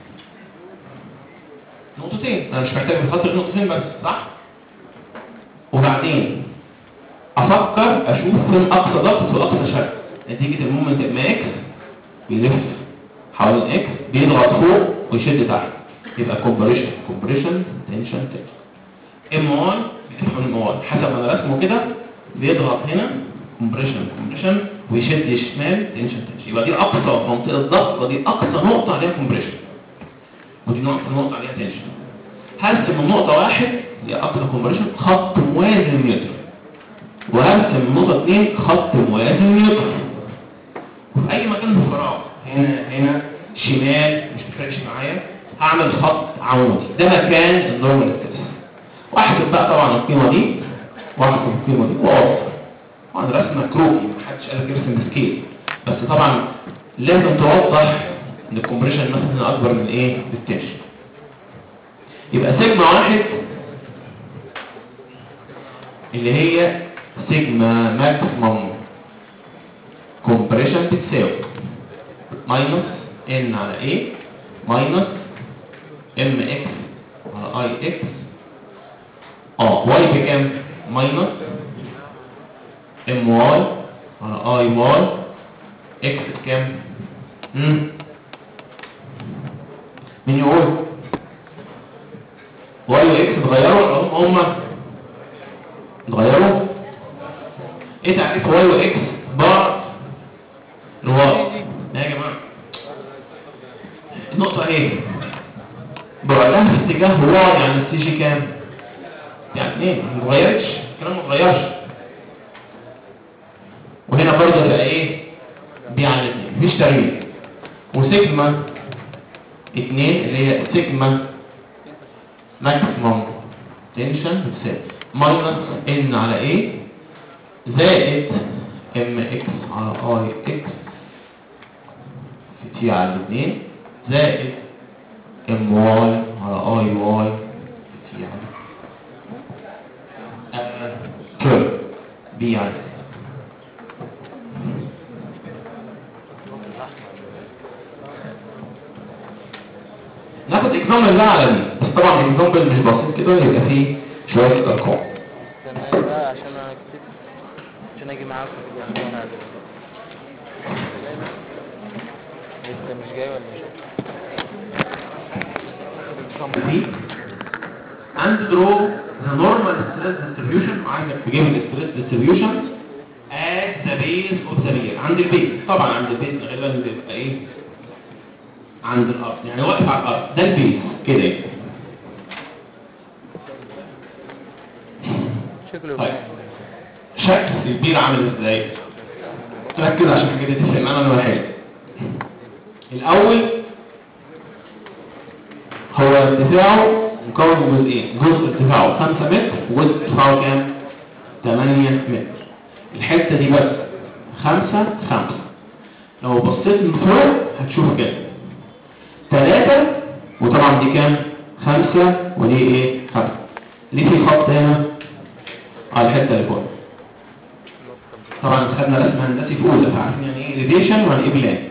نقطتين. انا مش محتاج الخط نقطتين بس، صح؟ وبعدين افكر اشوف فين اقصى ضغط واقصى شد نتيجه المومنت ام اكس بيلف حوالين اكس بيضغط فوق ويشد تحت، يبقى كومبريشن كومبريشن تنشن تنشن. ام واي بيلف حوالين ام واي حسب ما انا رسمه كده، بيضغط هنا كومبريشن كومبريشن ويشد شمال تنشن تنشن. يبقى دي اقصى منطقه ضغط ودي اقصى نقطه عليها كومبريشن ودي نقطه نقطه عليها تنشن. هرسم من نقطه واحد اللي هي اقصى كومبريشن خط موازي للنيوترال، وهرسم من نقطه اتنين خط موازي للنيوترال. وفي اي مكان في الفراغ هنا هنا شمال مش بتفرقش معايا، هعمل خط عمودي، ده مكان النورمال ستريس. واحسب بقى طبعا القيمه دي واحسب القيمه دي واوصل. طبعا رسمه كروكي محدش قال لك ارسم سكيل، بس طبعا لازم توضح ان الكومبريشن مثلا اكبر من ايه؟ بالتنشن. يبقى سيجما واحد اللي هي سيجما ماكسيموم كومبريشن بتساوي ماينس ان على ايه ماينس ام اكس على اي اكس. اه واي بكام؟ ماينس ام واي على اي واي. اكس بكام؟ امم مين يقول؟ واي واكس اتغيروا ولا هم هم اتغيروا؟ ايه تعريف واي واكس؟ بعض الواي يا جماعه النقطه ايه؟ بعدها في اتجاه واي يعني السي جي كام؟ يعني ايه؟ ما اتغيرتش، الكلام ما اتغيرش. وهنا برضه تبقى ايه؟ بي على الاثنين مفيش تغيير. وسيجما اتنين اللي هي سيجما ماكسيموم تنشن بتساوي ماينس ان على ايه زائد ام اكس على اي اكس في تي على الاثنين زائد ام واي على اي واي سي على آه، كيرف بي على سي. ناخد اكزامبل بقى على دي، بس طبعا اكزامبل مش بسيط كده، يبقى فيه شويه ارقام. استنى بقى عشان انا كتبت عشان اجي معاكم في الجامعة. لسه مش جاي ولا ايه؟ دي عند درو ذا نورمال ستريس ديستريبيوشن، عايزك تجيب الستريس ديستريبيوشن at the base of the pier. عند البيز، طبعا عند البيز غالبا بيبقى ايه؟ عند الارض، يعني واقف على الارض، ده البيز كده يعني. شكله طيب باين. شكل البير عامل ازاي؟ ركز عشان كده تفرق معانا انا واحد. الاول هو ارتفاعه مكون من جزئين، جزء ارتفاعه خمسة متر وجزء ارتفاعه كام؟ ثمانية متر. الحته دي بس خمسة خمسة. لو بصيت من فوق هتشوف كده ثلاثة، وطبعا دي كام؟ خمسة، ودي ايه؟ خمسة. ليه في خط هنا على الحته اللي فوق؟ طبعا خدنا رسم هندسي في اولى، فعارفين يعني ايه ريليشن ويعني ايه بلان.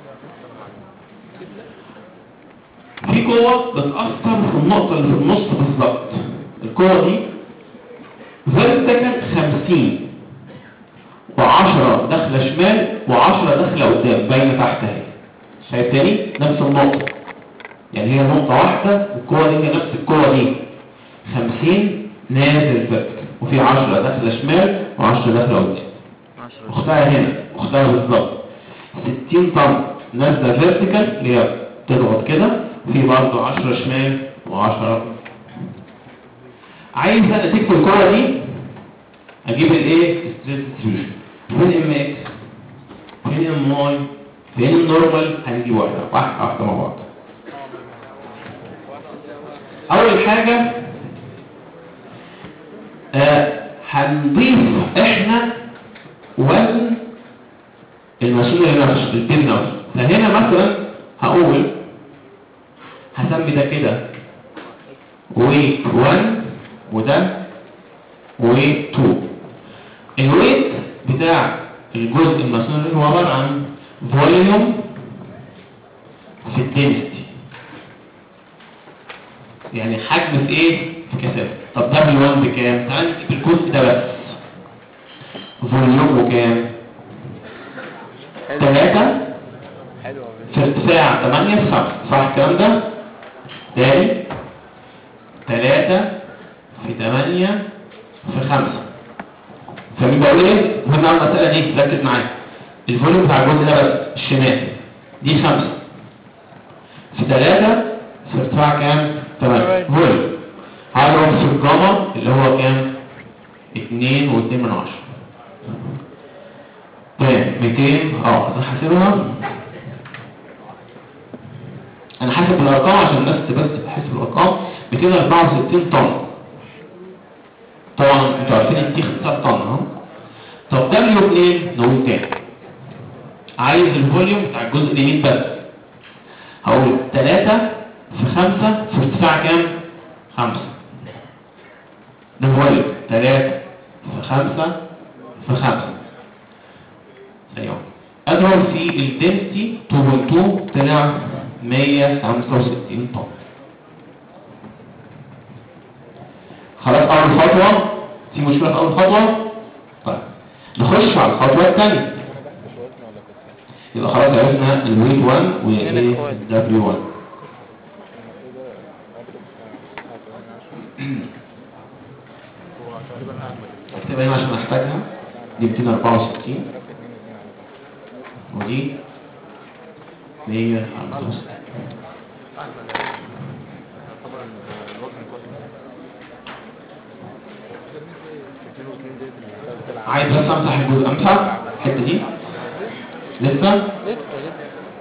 في قوة بتأثر في النقطة اللي في النص بالظبط. القوة دي فيرتيكال خمسين، وعشرة داخلة شمال وعشرة داخلة قدام، باينة تحت اهي. شايف تاني؟ نفس النقطة، يعني هي نقطة واحدة، القوة دي هي نفس القوة دي. خمسين نازل فيرتيكال، وفي عشرة داخلة شمال وعشرة داخلة قدام. اختها هنا، اختها بالظبط. ستين طن نازلة فيرتيكال اللي هي تضغط كده، في برضه عشرة شمال وعشرة. عايز انا تكتب القوة دي، اجيب الايه؟ ستريس ديستريبيوشن. فين ام اكس؟ فين ام واي؟ فين النورمال؟ هنجيب واحدة واحدة واحدة مع بعض. اول حاجة آه هنضيف احنا وزن الماشينري نفسه، البير نفسه. فهنا مثلا هقول هسمي ده كده ويت واحد وده ويت اتنين. الويت بتاع الجزء الماسونري هو عباره عن فوليوم في الدنسيتي، يعني حجم في ايه؟ في كثافه. طب دبليو واحد بكام؟ تعال نجيب الجزء ده بس، فوليومه كام؟ ثلاثة حلوة في ارتفاع ثمانية في خمسة، صح الكلام ده؟ تاني ثلاثة في ثمانية في خمسة. فمين بقول ايه؟ مهم على المسألة دي، ركز معايا. الفوليوم بتاع الجزء ده بس الشمال دي خمسة في ثلاثة في ارتفاع كام؟ ثمانية فوليوم. هضرب في الجاما اللي هو كام؟ اتنين واتنين من عشرة. تمام ميتين. اه انا حاسبها، انا حاسب الارقام عشان الناس بس تحسب الارقام. ميتين واربعة وستين طن. طبعا انتوا عارفين التي اختصار طن اهو. طب دبليو اتنين نقول تاني، عايز الفوليوم بتاع الجزء اليمين بس. هقول ثلاثة في خمسة في ارتفاع كام؟ خمسة. ده فوليوم ثلاثة في خمسة في خمسة. ايوه اضرب في الدنسيتي اتنين فاصلة اتنين طلع مية وخمسة وستين طن. خلاص اول خطوه. في مشكله في اول خطوه؟ طيب نخش على الخطوه الثانيه. يبقى خلاص عرفنا الويت واحد وايه دبليو واحد. اكتبها هنا عشان احتاجها. دي ميتين واربعة وستين ودي مية وخمسة وستين. عايز بس امسح الجزء، امسح الحته دي لسه لسه لسه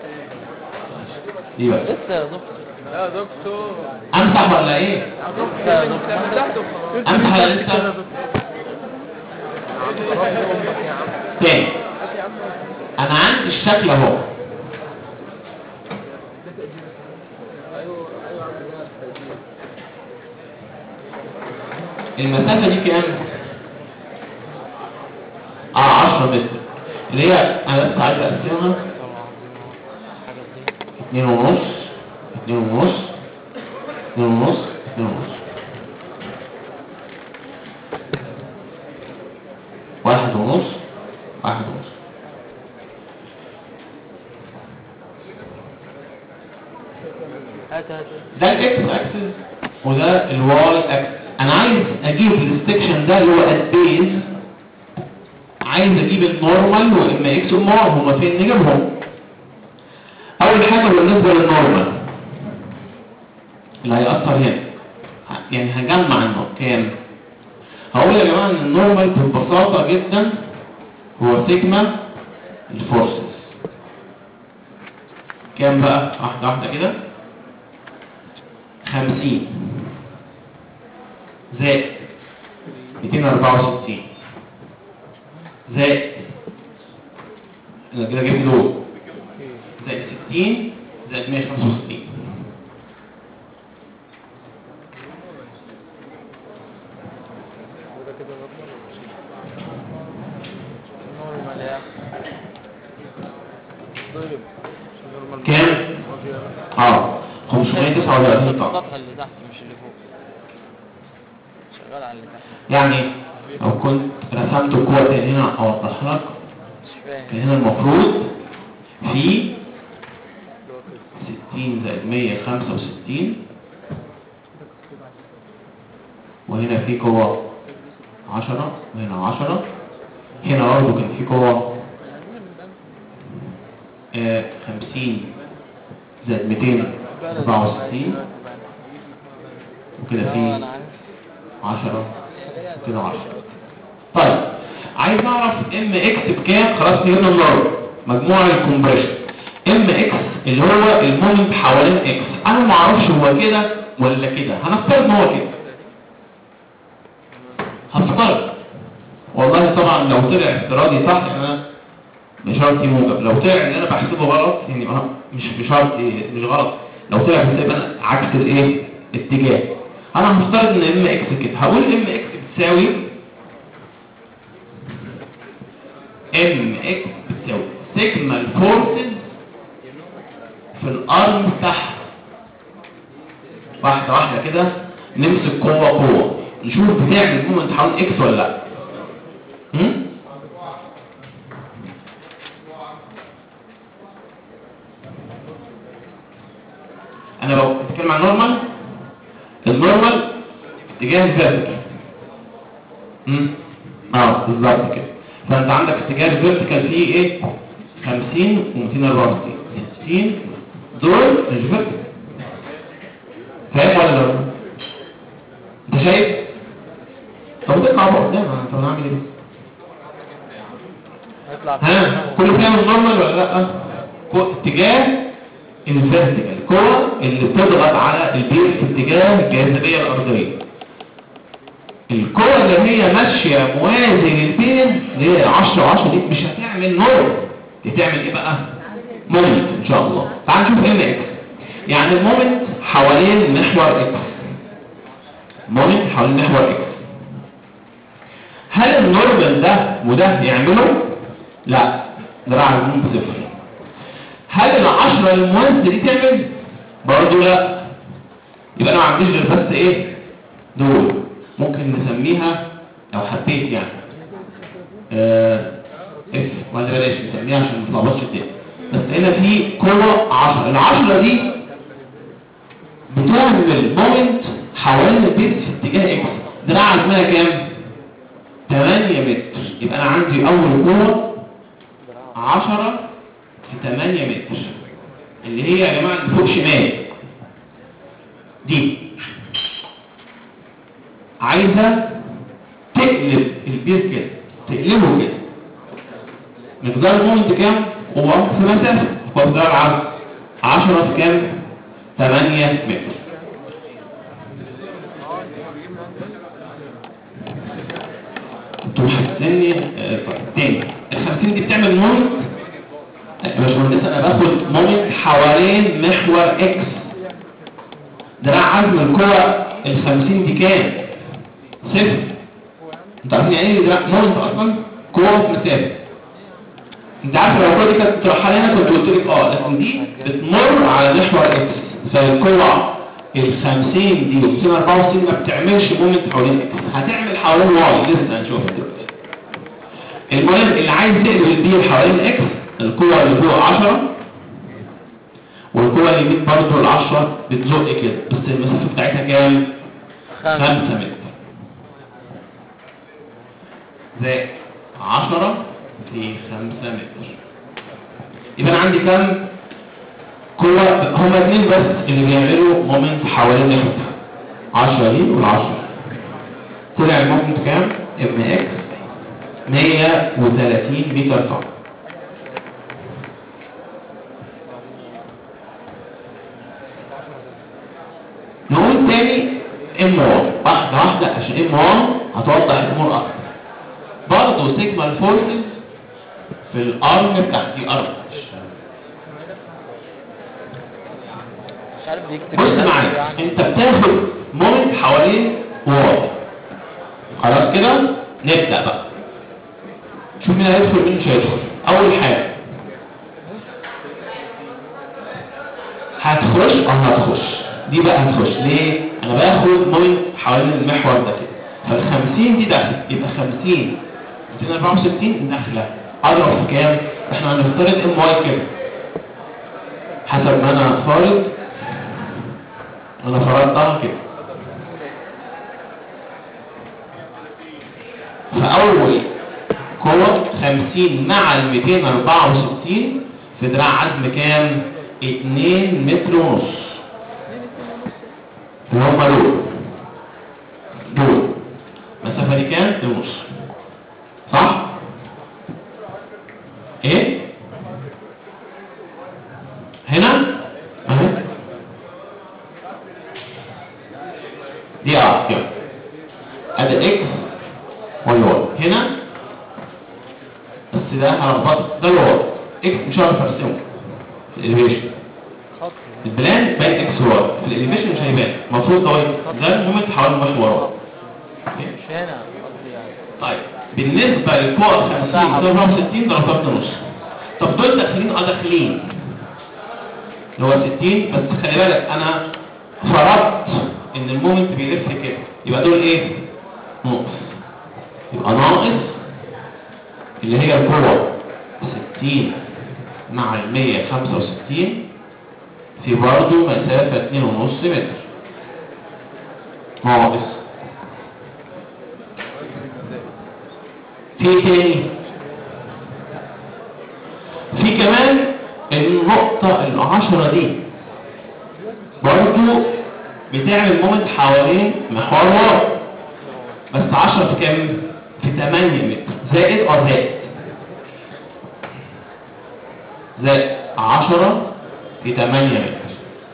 دي بس. لسه يا دكتور. يا دكتور امسح ولا ايه؟ لسه يا دكتور. امسح ولا لسه؟ تاني انا عندي الشكل اهو. المسافة دي كام؟ اه عشرة متر، اللي هي انا بس عايز اقسمها اتنين ونص اتنين ونص اتنين ونص اتنين ونص واحد ونص واحد ونص. هات هات ده الاكس اكسس وده الواي اكسس. انا عايز اجيب السكشن ده اللي هو البيز، عايز اجيب النورمال وام اكس وام واي، هما فين نجيبهم؟ اول حاجه بالنسبه للنورمال اللي هيأثر هنا، يعني هجمع انه كام؟ هقول يا جماعه ان النورمال ببساطه جدا هو سيجما الفورسز. كام بقى؟ واحده واحده كده. خمسين زائد مئتين وأربعة وستين زائد انا كده جبت دول زائد ستين زائد مية وخمسة وستين. نورمال يا كام؟ اه خمسمية وتسعة وثلاثين طن. السطح اللي تحت مش اللي فوق، شغال على اللي تحت. يعني لو كنت رسمت القوة تاني هنا اوضح لك، مش فاهم. كان هنا المفروض في ستين زائد مية وخمسة وستين، وهنا في قوة عشرة وهنا عشرة، هنا برضه كان في قوة آه خمسين زائد مئتين وأربعة وستين، وكده اه في انا عارف. عشرة وكده عشرة. طيب عايز اعرف ام اكس بكام؟ خلاص فهمنا النهارده مجموع الكومبريشن. ام اكس اللي هو المومنت حوالين اكس، انا ما اعرفش هو كده ولا كده، هنفترض ان هو كده. هفترض والله طبعا لو طلع افتراضي صح انا مش شرط موجب، لو طلع ان انا بحسبه غلط يعني مش بشرط مش غلط، لو طلع بحسب انا عكس الايه اتجاه. انا هفترض ان ام اكس كده، هقول ام اكس بتساوي ام اكس بتساوي سيجما الفورسز في الارم تحت. واحده واحده كده نمسك قوه قوه نشوف بتعمل مومنت حوالين اكس ولا لا. هم؟ انا لو بتكلم عن نورمال، النورمال اتجاه الفيرتيكال. امم اه بالظبط كده. فانت عندك اتجاه الفيرتيكال فيه ايه؟ خمسين ومئتين وأربعة وستين ستين، دول مش فيرتيكال. فاهم ولا لا؟ انت شايف؟ طب تطلع بقى قدام، طب نعمل ايه؟ هيطلع ها كله فاهم النورمال ولا لا؟ اتجاه الفيرتيكال، الكرة اللي بتضغط على البير في اتجاه الجاذبية الأرضية. الكرة اللي هي ماشية موازي للبير اللي هي عشرة وعشرة دي مش هتعمل نور، دي تعمل ايه بقى؟ مومنت ان شاء الله. تعال نشوف ام اكس. يعني المومنت حوالين محور اكس، مومنت حوالين محور اكس. هل النورمال ده وده يعمله؟ لا، ذراع الجنب صفر. هل العشرة الموازية دي تعمل؟ برضه لا. يبقى انا ما عنديش غير بس ايه؟ دول. ممكن نسميها لو حبيت يعني اه اف، ولا بلاش نسميها عشان ما تلخبطش الدنيا. بس هنا في قوة عشرة، العشرة دي بتعمل مومنت حوالين البيس في اتجاه اكس. دراع اسمها كام؟ تمانية متر. يبقى انا عندي اول قوة عشرة في تمانية متر، اللي هي يا جماعة اللي فوق شمال دي، عايزة تقلب البير كده، تقلبه كده. مقدار المومنت كام؟ هو في مسافة، هو مقدار العرض عشرة في كام؟ تمانية متر. انتوا حاسيني آه تاني ال خمسين دي بتعمل مومنت يا باشمهندس. انا باخد مومنت حوالين محور اكس. دراع عزم الكرة ال خمسين دي كام؟ صفر. انتوا عارفين يعني ايه دراع مومنت اصلا؟ قوه في مسافه. انت عارف لو القوه دي كانت رايحه هنا كنت قلت لك اه لكن دي بتمر على محور اكس، فالقوه ال خمسين دي وال مئتين وأربعة وستين ما بتعملش مومنت حوالين اكس، هتعمل حوالين واي لسه هنشوفها دلوقتي. المهم اللي عايز يقلب البي حوالين اكس القوه اللي فوق عشرة والقوه اللي برضه ال عشرة بتزق كده، بس المسافه بتاعتها كام؟ خمسة متر. زائد عشرة في خمسة متر. يبقى انا عندي كام قوة؟ هما اتنين بس اللي بيعملوا مومنت حوالين اكس، عشرة دي والعشرة. طلع المومنت كام؟ ام اكس مية وتلاتين متر طن. نقول تاني ام واحد واحدة واحدة عشان ام واحد هتوضح الامور اكتر. برضه سيجما الفورسز في الارم بتاعت دي ارم. مش عارف بيكتب بص معايا، انت بتاخد مومنت حوالين واي. خلاص كده نبدا بقى. شوف مين هيدخل ومين مش هيدخل. اول حاجه هتخش اه هتخش دي بقى هتخش ليه؟ انا باخد مومنت حوالين المحور ده كده، فال خمسين دي داخله يبقى خمسين مئتين وأربعة وستين داخله. اضرب في كام؟ احنا هنفترض ام واي كده حسب ما انا فارض. انا فرضتها كده. فاول قوه خمسين مع ال مئتين وأربعة وستين في دراع عزم كام؟ اتنين متر ونص. اللي هم دول دول المسافه دي كام؟ اتنين ونص. صح؟ ايه؟ هنا اهي دي اه كده ادي اكس والواي هنا، بس ده هلخبطك. ده الواي اكس مش هعرف ارسمه في الاليفيشن. البلان باين اكس واي، في الاليفيشن مش هيبان. المفروض ده ده المومنت حوالين المحور. مش هنا قصدي يعني. طيب بالنسبه للقوه خمسين مئتين وأربعة وستين ضربتها في نص. طب دول داخلين اه داخلين اللي هو ستين، بس خلي بالك انا فرضت ان المومنت بيلف كده، يبقى دول ايه؟ ناقص. يبقى ناقص اللي هي القوة ستين مع ال مية وخمسة وستين في برضه مسافة اتنين ونص متر. ناقص في تاني في كمان النقطة العشرة دي برضو بتعمل مومنت حوالين محور واي، بس عشرة في كام؟ في تمانية متر. زائد اه زائد زائد عشرة في تمانية متر.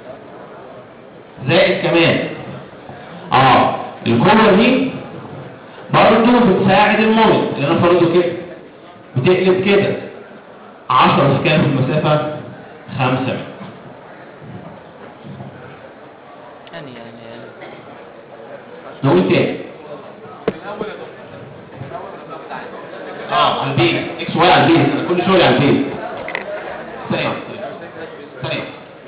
زائد كمان اه القوة دي برضو بتساعد المومنت اللي انا فرضه كده، بتقلب كده. عشرة في كام في المسافة؟ خمسة متر. يعني يعني نقول تاني اه على البيت اكس واي على البيت. انا كل شغلي على البيت. ثانية ثانية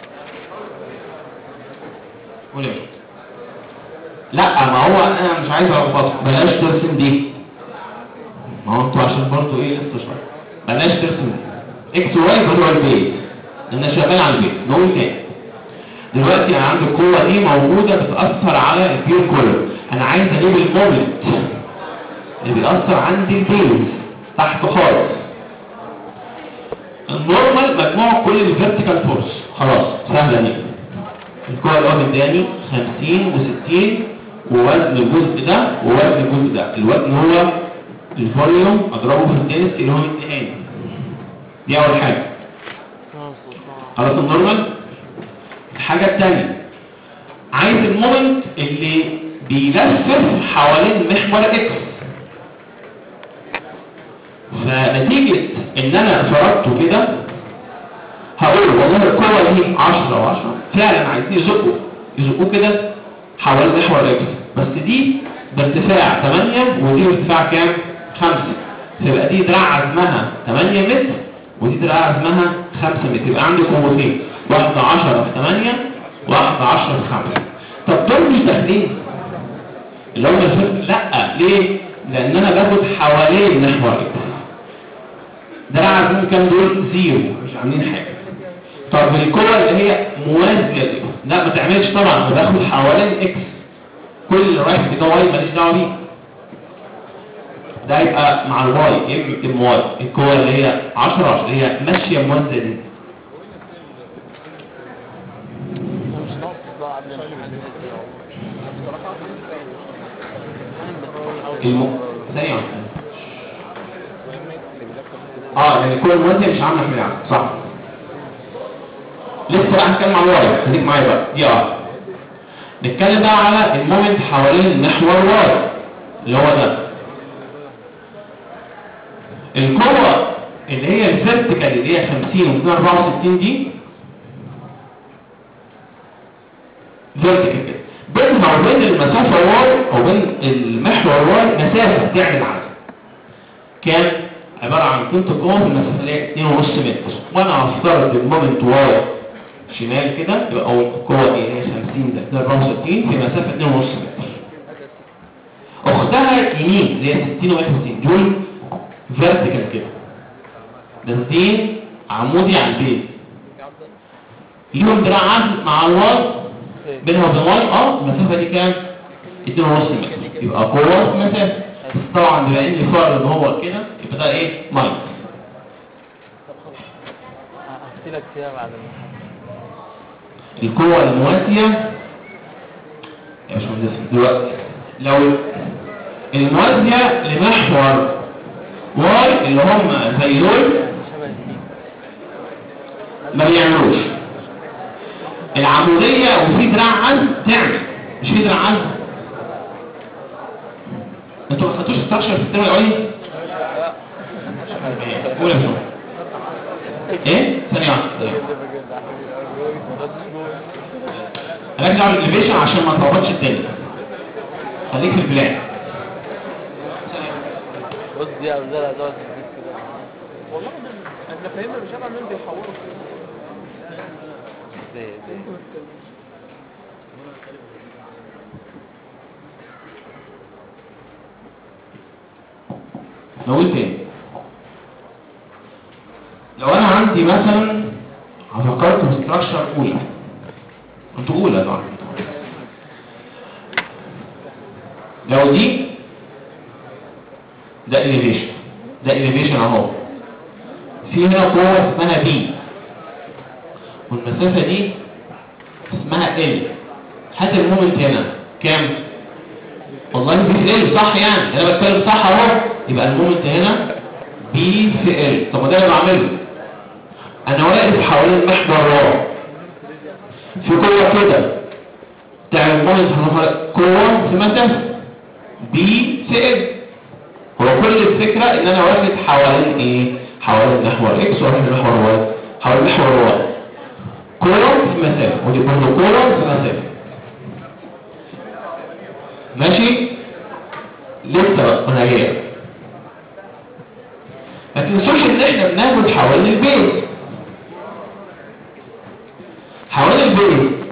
قول يا باشا. لا ما هو انا مش عايز الخبطك، بلاش ترسم دي. ما هو انتوا عشان برضه ايه لسه شويه بلاش ترسم دي. اكس واي بره البيت لان شغال على البيت. نقول تاني دلوقتي انا عندي القوه دي موجوده بتاثر على البير كله. انا عايز اجيب المومنت اللي بيأثر عندي البيز تحت خالص. النورمال مجموع كل الفيرتيكال فورس. خلاص سهله دي. القوه اللي هو مداني خمسين وستين ووزن الجزء ده ووزن الجزء ده. الوزن هو الفوليوم اضربه في الدنسيتي اللي هو مديهاني. دي اول حاجه. خلاص النورمال. الحاجه الثانيه عايز المومنت اللي بيلفف حوالين محور اكس. فنتيجه ان انا فرضته كده هقول والله القوه دي عشرة وعشرة فعلا عايزين يزقوا يزقوه كده حوالين محور اكس، بس دي بارتفاع تمانية ودي بارتفاع كام؟ خمسة. فيبقى دي دراع عزمها تمانية متر ودي دراع عزمها خمسة متر. يبقى عندي قوتين، واحدة عشرة في تمانية واحدة عشرة في خمسة. طب دول مش داخلين اللي هم الفرق؟ لا. ليه؟ لان انا باخد حوالين محور اكس. دراع عزمهم كام دول؟ زيرو، مش عاملين حاجة. طب القوة اللي هي موازية لاكس، لا ما تعملش طبعا، انا باخد حوالين اكس. كل اللي رايح في ده واي ماليش دعوه بيه. ده يبقى مع الواي ام ام واي، القوه اللي هي عشرة عشرة اللي هي ماشيه موازيه دي. مش ناقص بقى قبل الامتحان الم... ثانيه واحده. اه لان القوه الموازيه مش عامله حمل عزم، صح. لسه بقى هنتكلم عن الواي، خليك معايا بقى دي اه نتكلم بقى على المومنت حوالين محور واي اللي هو ده. القوة اللي هي الفيرتيكال اللي هي خمسين ومئتين وأربعة وستين دي فيرتيكال كده، بينها وبين المسافة واي او بين المحور واي مسافة تعمل عزم. كام؟ عبارة عن قيمة القوة في المسافة اللي هي اتنين ونص متر، وانا هفترض المومنت واي شمال كده يبقى اول القوة دي هي خمسين ده مئتين وأربعة وستين في مسافة اتنين ونص متر. اختها يمين اللي هي ستين وواحد وستين، دول فيرتيكال كده نازلين عمودي على البيز، ليهم دراع عزم مع الواي بينها وبين واي. اه المسافة دي كام؟ اتنين ونص متر، يبقى قوة في مسافة. بس طبعا بما اني فرض ان هو كده يبقى ده ايه؟ ماينس. هفتلك فيها بعد المحاضرة. القوة الموازية يا باشمهندس دلوقتي لو الموازية لمحور واي اللي هم زي دول شبه السين. ما بيعملوش العمودية وفي دراع عزم تعمل، مش في دراع عزم. انتوا ما خدتوش ستراكشر في الترم الاولاني؟ قول يا باشمهندس. ايه؟ ثانية واحدة. ركز على الاليفيشن عشان ما تلخبطش الدنيا. خليك في البلان. بص دي أوزار هتقعد تديك كده. والله احنا فهمنا مش عارف مين بيحوروا. ازاي ازاي نقول تاني، لو انا عندي مثلا هفكركم ستراكشر اولى، انتوا اولى طبعا. لو دي ده elevation، ده elevation اهو، في هنا قوة اسمها B والمسافة دي اسمها L. هات المومنت هنا كام؟ والله B في L صح، يعني انا بتكلم صح اهو. يبقى المومنت هنا B في L. طب ما ده اللي بعمله، انا واقف حوالين محور واي، في قوة كده تعمل مومنت قوة في مسافة B في L. هو كل الفكرة ان انا واخد حوالين ايه؟ حوالين محور اكس وحوالين محور واي، حوالين محور واي كورة في مسافة، ودي برضه كورة في مسافة. ماشي؟ لسه بقى انا جاي. ما تنسوش ان احنا بناخد حوالين البيز. حوالين البيز